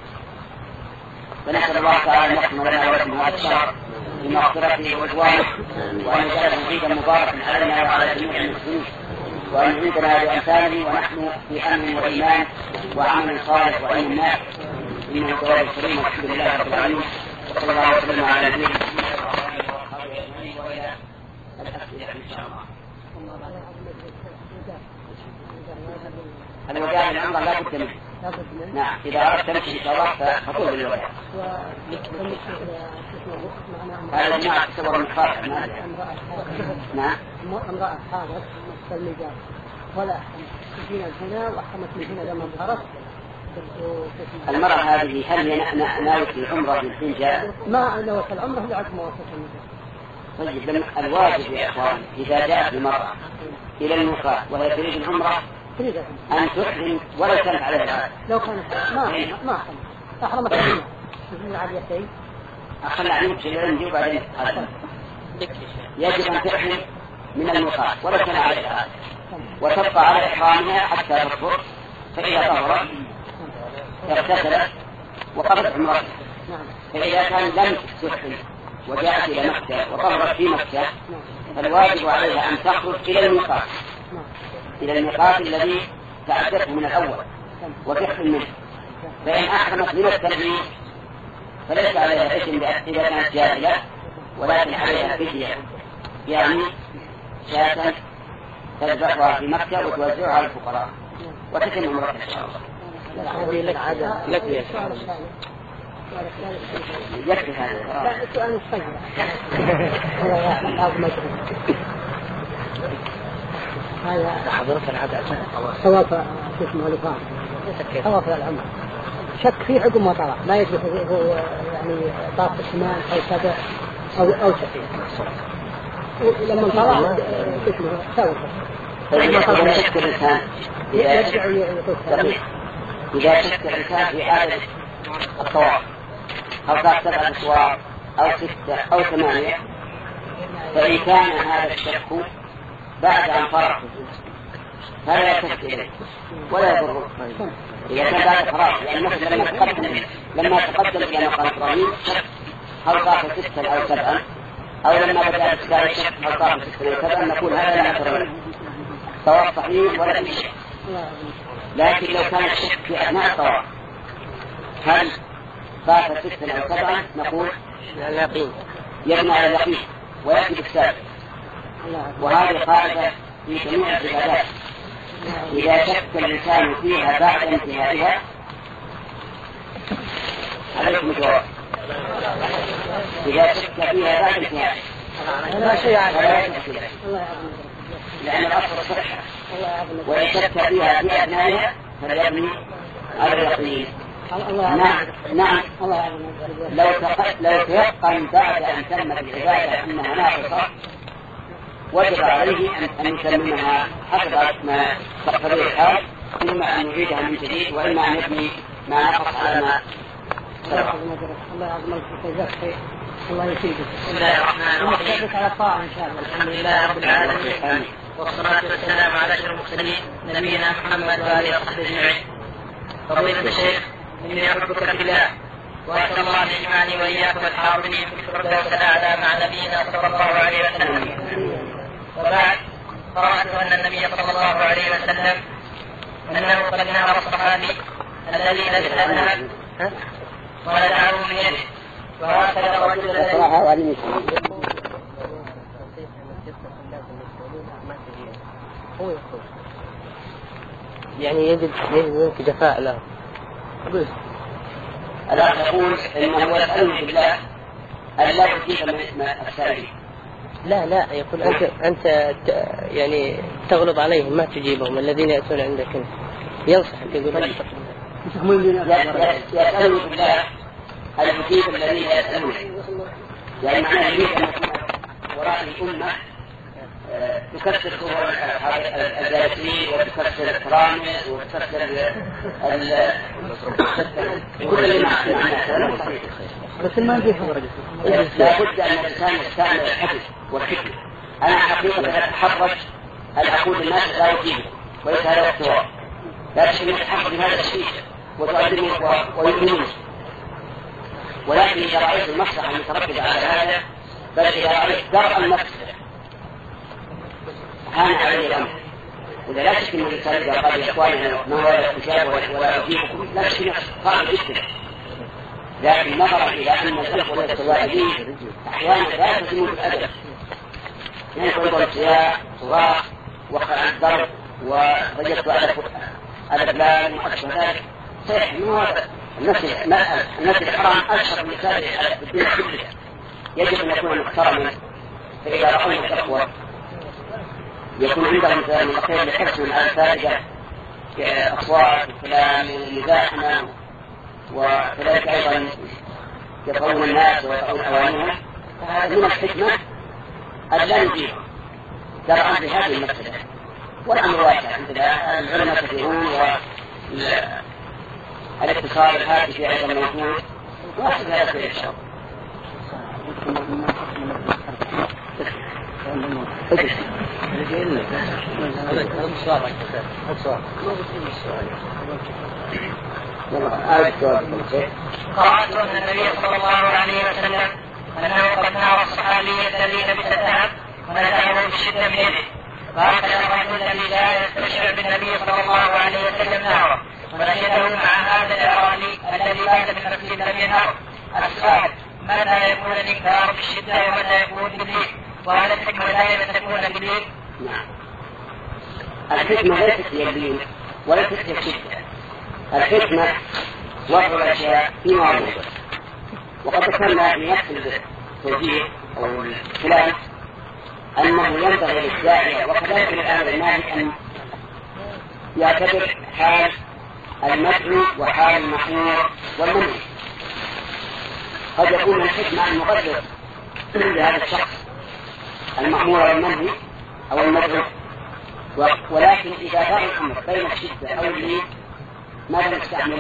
فنسأل الله تعالى أن يحكم لنا ولكم هذا الشهر بمغفرته ورضوانه، وأن يجعله عيدا مباركا علينا وعلى جميع المسلمين، وأن يعيدنا بأمثاله ونحن في أمن وإيمان وعمل صالح وعلم نافع، إنه جواب كريم والحمد لله رب العالمين، وصلى الله وسلم على نبينا محمد وعلى آله وصحبه أجمعين، وإلى الأسئلة إن شاء الله. الوداع العمرة لا بد منه. نعم، إذا أردت تمشي إن شاء الله فطول بالوداع. هذا الجماعة تصور من خارج. نعم. امرأة حاضر مستلمجات ولا تجينا هنا وأحكمت من هنا لما ظهرت. المرأة هذه هل هي ناوية العمرة من حين جاء؟ ما نوت العمرة لعد موافقة المجال. طيب، لما الواجب يا إخوان إذا جاءت المرأة إلى الميقات وهي تريد العمرة أن تحرم ولو كانت عليها العادة. لو كانت ما ما أحرم أحرمت العمرة مثل العاديتين. أخلى عنك شيء عندي وبعدين يجب أن تحرم من الميقات ولو كان عليها العادة، وتبقى على إحرامها حتى تطهر، فإذا طهرت اغتسلت وقضت عمرتها. فإذا كان لم تحرم وجاءت إلى مكة وطهرت في مكة فالواجب عليها أن تخرج إلى الميقات إلى الميقات الذي تعدته من الأول وتحرم منه. فإن أحرمت من التنعيم فليس عليها إثم إذا كانت جاهلة، ولكن عليها فدية، يعني شاة تذبحها في مكة وتوزعها على الفقراء وتتم عمرتها إن شاء الله. هذه لك عادة لك يا يكفي هذا. لا سؤال مستمر. هذا حضرت العادة طواف اسمه لفاف طواف العمرة شك فيه حكم وطرح ما يجب هو يعني طاف الشمال أو سبع أو أو سفين لما طلع اسمه سوى. إذا شك الإنسان إذا شك الإنسان في عدد الطواف أو طاف سبعة أسواق أو ستة أو ثمانية، فإن كان هذا الشك بعد أن فرغ فلا يلتفت إليه ولا يضره. إذا كان بعد فراغ، يعني مثلا لما تقدم لما تقدم إلى مقام إبراهيم هل طاف ستة أو سبعة، أو لما بدأ بإسكار الشك هل طاف ستة أو سبعة، نقول هذا لا يضر له، طواف صحيح ولا في شك. لكن لو كان الشك في أثناء الطواف هل طاف ستة أو سبعة، نقول يبنى على اليقين ويأتي بالسابق. وهذه قاعدة في جميع العبادات، إذا شك الإنسان فيها بعد انتهائها عليكم الجواب. إذا شك فيها بعد انتهائها فلا يشك لأن الأصل الصحة، وإن شك فيها في أثنائها فليبني على اليقين. نعم نعم لو لو تيقن بعد أن تمت العبادة أنها ناقصة وجب عليه أن يسلمها حسب ما تقتضيه الحال، إما أن يعيدها من جديد وإما أن يبني ما نقص على ما سبق. الله يعظمك ويجزاك الله يفيدك. بسم الله الرحمن الرحيم. على الطاعة إن شاء الله. الحمد لله رب العالمين، والصلاة والسلام على أشرف المرسلين نبينا محمد وآله وصحبه أجمعين. فضيلة الشيخ، إني أحبك في الله وأسأل الله أن يجمعني وإياكم الحاضرين في الفردوس الأعلى مع نبينا صلى الله عليه وسلم. وبعد، قرأت أن النبي صلى الله عليه وسلم أنه قد نهر الصحابي الذي لبس الذهب ونزعه من يده وهكذا الرجل الذي يعني يجب يجب جفاء له. الأخ يقول إنه يسأله بالله ألا تجيب من السائل. لا لا يقول أنت أنت يعني تغلط عليهم ما تجيبهم الذين يأتون عندك ينصحك يقول يسأله بالله أن يجيب الذين يسألون يعني معناه يريد أن يكون وراء الأمة تكسر صور الجالسين وتكسر الكرامة وتكسر كل اللي معناه بس ما فيه لابد أن الإنسان يستعمل الحكم والحكمة. أنا حقيقة أتحرج أن أقول للناس لا يجيبوا وليس هذا الصواب، لكن يتحرج بهذا الشيء وتقدمه ويؤمنون. ولكن إذا رأيت المصلحة المترتبة على هذا بل إذا رأيت درء النفس هان عليه الأمر. وإذا لا تشكي من الإنسان إذا قال لإخواننا ما هو الإجابة ولا أجيبكم لا تشكي نفسه قال جدا، لكن نظرا إلى أن الأخوة السوائلين أحيانا لا يلتزمون بالأدب يعني يقول السياح صغار وقع الضرب ورجلت على فلان وأشبه ذلك صحيح مو هذا الناس الحرام أشهر مثال في الدنيا كلها يجب أن يكون محترما. فإذا رأينا الأخوة يكون عندهم مثال من الخير لحرصهم على الفائدة كأصوات وكلام ومزاحمة، وكذلك أيضا يطعون الناس ويطعون أوانهم. فهذا من الحكمة ألا نجيبهم درعا بهذه المسألة. والأمر واسع عندنا العلماء كثيرون والاتصال الهاتفي أيضا موجود واحد هذا كل الشر. قرأت أن النبي صلى الله عليه وسلم أنه قد نهر الصحابي الذي لبس الذهب ونزعه بالشدة من يده، وهكذا الرجل الذي لا يستشعر بالنبي صلى الله عليه وسلم نهره ونشده مع هذا الإعرابي الذي بات بنفسه لم ينهره. السؤال: متى يكون الإنكار بالشدة ومتى يكون بالليل؟ وهل الحكمة دائما تكون بالليل؟ نعم. الحكمة ليست هي اللين وليست هي الشدة. الحكمة وضع الأشياء في مواضعها. وقد ذكرنا في نفس التوجيه أو الكلام أنه ينبغي للداعية وكذلك الآن الناس أن يعتبر حال المدعو وحال المأمور والمنهي. قد يكون الحكمة أن نقدر لهذا الشخص المأمور والمنهي أو المدعو، ولكن إذا دار الأمر بين الشدة أو اللين ماذا نستعمل؟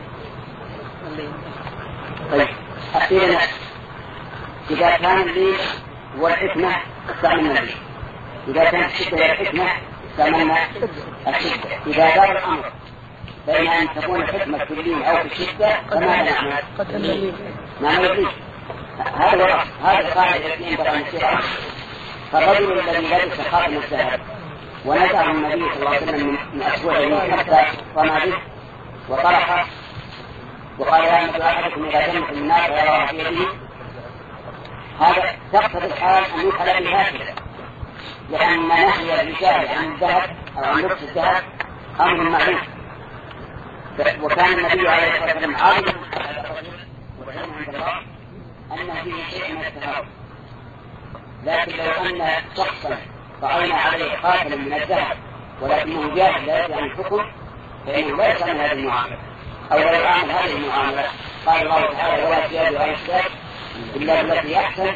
طيب أخيرا إذا كان اللين والحكمة استعملنا اللين، إذا كانت الشدة والحكمة استعملنا الشدة. إذا دار الأمر بين أن تكون الحكمة في اللين أو في الشدة فماذا نعمل؟ نعمل اللين. هذا هو هذا القاعدة التي ينبغي أن نسيرها. فالرجل الذي لبس خاتم الذهب ونزعه النبي صلى الله عليه وسلم من أسبوعه حتى رمى به وطرحه وقال لا يمكن أحدكم إذا جنت الناس ويراها في يده، هذا تقتضي الحال أن يفعل به هكذا، لأن نهي الرجال عن الذهب أو عن لبس الذهب أمر معروف. وكان النبي عليه الصلاة والسلام عالما على الرجل وعلم عند الله أن فيه شيء من التهاون. لكن لو أن شخصا رأينا عليه قاتلا من الذهب ولكنه جاهل لا يدري عن الحكم فإنه لا يسمى هذه المعاملة أو لا يعامل هذه المعاملة. قال الله تعالى: ولا تجادلوا عن الشرك إلا بالتي أحسن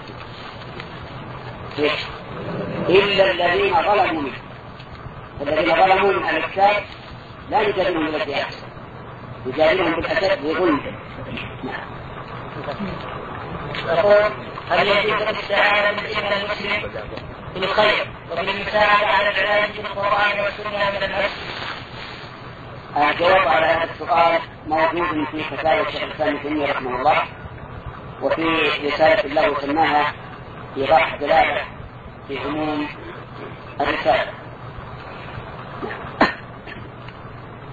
إلا الذين ظلموا منه. الذين ظلموا من الكتاب لا نجادلهم بالتي أحسن، نجادلهم بالأسد بظلم. يقول: هل يجوز الاستعانة باسم المسلم بالخير وبالمساعدة على العلاج بالقرآن والسنة من الناس؟ الجواب على هذا السؤال موجود في فتاوى الشيخ الإسلام ابن تيمية رحمه الله، وفي رسالة له سماها إيضاح الدلالة في عموم الرسالة.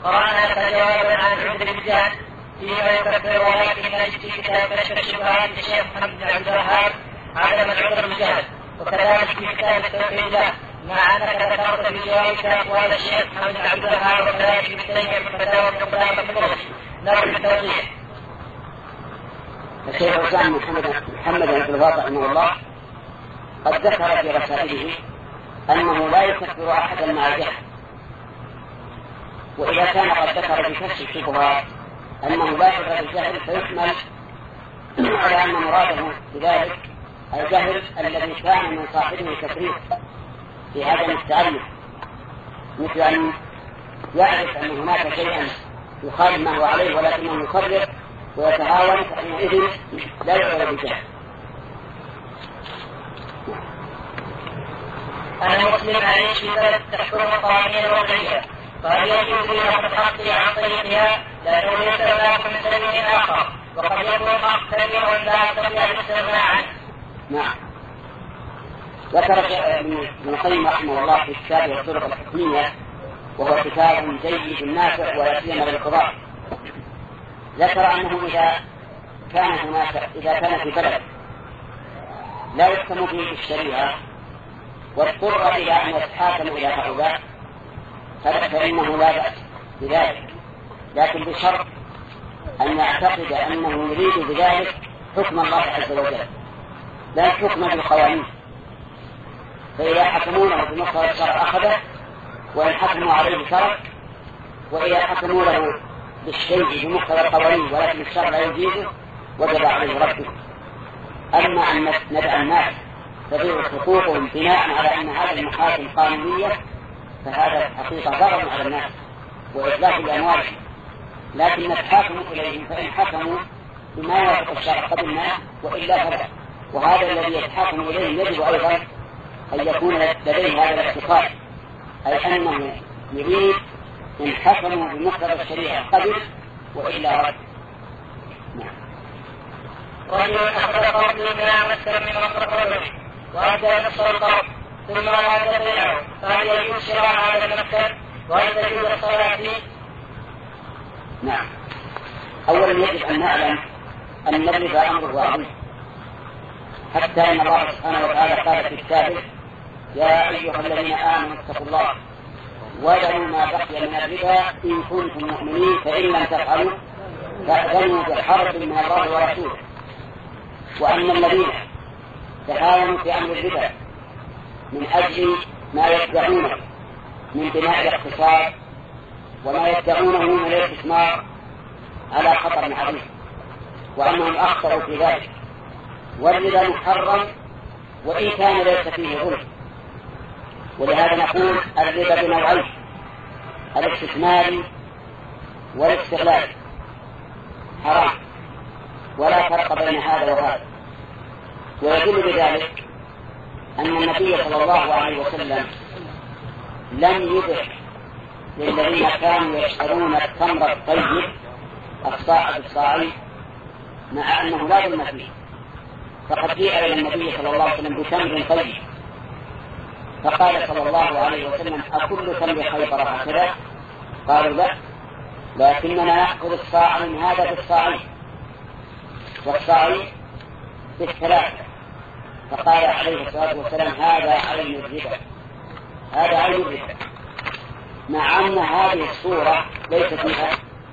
قرأنا لك جوابا عن العذر بالجهل فيما يكفر، ولكن نجد في كتاب كشف الشبهات للشيخ محمد بن عبد الوهاب عدم العذر بالجهل، وكذلك في كتاب التوحيد له، مع انك ذكرت في جوابك اقوال الشيخ محمد بن عبد الوهاب وكذلك ابن تيميه في الفتاوى ابن قدامه في المغني. نرجو التوضيح. الشيخ الإسلام محمد محمد بن عبد الوهاب رحمه الله قد ذكر في رسائله أنه لا يكفر أحدا مع الجهل، وإذا كان قد ذكر في كشف الشبهات أنه لا يكفر الجهل فيحمل على أن مراده بذلك الجهل الذي كان من صاحبه التفريط في هذا التعلم، مثل أن يعرف أن هناك شيئا يخالف ما هو عليه ولكنه يكرر ويتهاون، فإنئذ لا يعذر بالجهل. أنا مسلم أعيش في بلد تحكم قوانين وضعية، فهل يجوز لي أن أتخطي عن طريقها لأنه ليس هناك من سبيل آخر، وقد يكون حق كبيرا لا أستطيع الاستغناء عنه. نعم. ذكر ابن القيم رحمه الله في كتابه الطرق الحكمية، وهو كتاب جيد نافع ولا سيما للقضاء، ذكر أنه إذا كان هناك إذا كان في بلد لا يحكم فيه الشريعة واضطر إلى أن يتحاكم إلى هؤلاء فإنه لا بأس بذلك، لكن بشرط أن يعتقد أنه يريد بذلك حكم الله عز وجل لا الحكم بالقوانين، فإذا حكمونه بمقتضى الشرع أخذه، وإن حكموا عليه ترك، وإذا حكموا له بالشيء بمقتضى القوانين ولكن الشرع لا يجيزه وجب عليه رده. أما أن ندع الناس تضيع حقوقهم بناء على أن هذه المحاكم قانونية فهذا حقيقة ضرر على الناس وإتلاف الأموال، لكن نتحاكم إليهم فإن حكموا بما يوافق الشرع قبلنا وإلا فلا. وهذا الذي يتحاكم إليه يجب أيضا أن يكون لديه هذا الاعتقاد، أي أنه يريد إن حكموا بمقتضى الشريعة قبل وإلا رد. نعم. رجل أخذ قرض من مسكن من مصرف الربح وأدى نصف القرض ثم أراد بيعه، فهل يجوز شراء هذا المسكن وهل تجوز الصلاة فيه؟ نعم. أولا يجب أن نعلم أن الربا أمره عظيم، حتى أن الله سبحانه وتعالى قال في كتابه: يا أيها الذين آمنوا اتقوا الله وذروا ما بقي من الربا إن كنتم مؤمنين فإن لم تفعلوا فأذنوا بحرب من الله ورسوله. وأن الذين تهاونوا في أمر الربا من أجل ما يدعونه من بناء الاقتصاد وما يدعونه من الاستثمار على خطر عظيم، وأنهم أخطروا في ذلك. والربا محرم وإن كان ليس فيه ظلم، ولهذا نقول الربا بنوعين: الاستثمار والاستغلال حرام، ولا فرق بين هذا وهذا. ويدل بذلك أن النبي صلى الله عليه وسلم لم يبح للذين كانوا يشترون التمر الطيب الصاع بالصاعين مع أنه لا ظلم فيه، فقد جاء إلى النبي صلى الله عليه وسلم بتمر طيب فقال صلى الله عليه وسلم: أكل تمر خيبر هكذا؟ قالوا: لا، لكننا نأخذ الصاع من هذا بالصاعين والصاعين بالثلاثة. فقال عليه الصلاة والسلام: هذا عين الربا، هذا عين الربا، مع أن هذه الصورة ليس فيها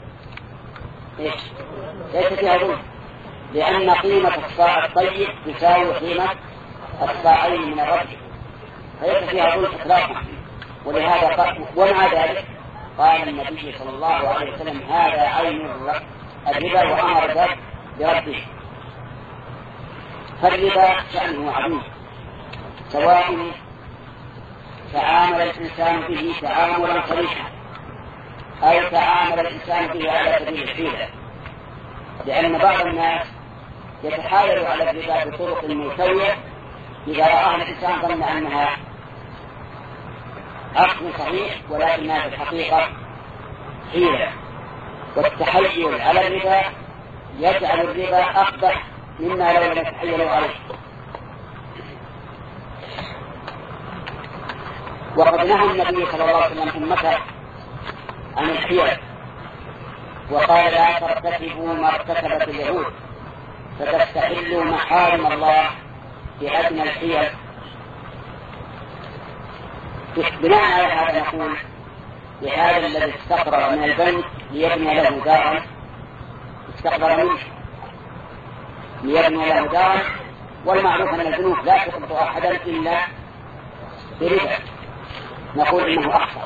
إيش؟ ليس فيها ظلم، لأن قيمة الصاع الطيب تساوي قيمة الصاعين من الربا، فليس فيها ظلم إطلاقا. ولهذا قال، ومع ذلك قال النبي صلى الله عليه وسلم: هذا عين الربا، وأمر برده. فالربا شأنه عظيم، سواء تعامل الإنسان به تعاملا صريحا أو تعامل الإنسان به على سبيل الحيلة، لأن بعض الناس يتحايل على الربا بطرق ملتوية إذا رآها الإنسان ظن أنها عقد صحيح ولكنها في الحقيقة حيلة. والتحيل على الربا يجعل الربا أقبح مما لو لم يتحيلوا عليه. وقد نهى النبي صلى الله عليه وسلم أمته عن الحيل، وقال لا ترتكبوا ما ارتكبت اليهود فتستحلوا محارم الله بأدنى الحيل. بناء على هذا نقول لهذا الذي استقرر من البنك ليبني له دارا، استقرر منه ليبني له دارا، والمعروف أن البنوك لا تقبض أحدا إلا بربا، نقول إنه أخطأ،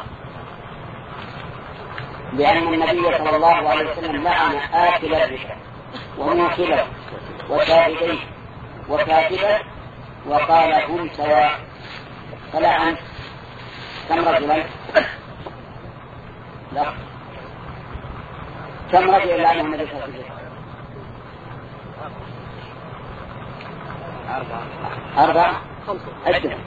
لأن النبي صلى الله عليه وسلم لعن آكل الربا وموكله وشاهديه وكاتبه وقال هم سواء، فلعن كم رجلا؟ لا كم رجلا لعنه النبي صلى الله عليه وسلم؟ أربعة أربعة خمسة أجل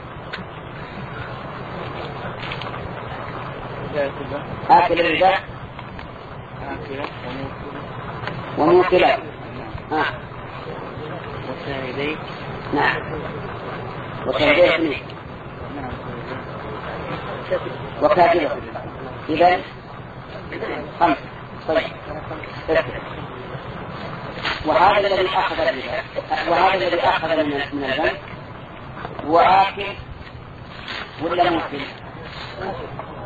آكل الربا وموكله ها وشاهديه نعم وشاهديه اثنين وكاتبه إذن خمسة. طيب وهذا الذي أخذ الربا وهذا الذي أخذ من البنك هو آكل ولا موكل؟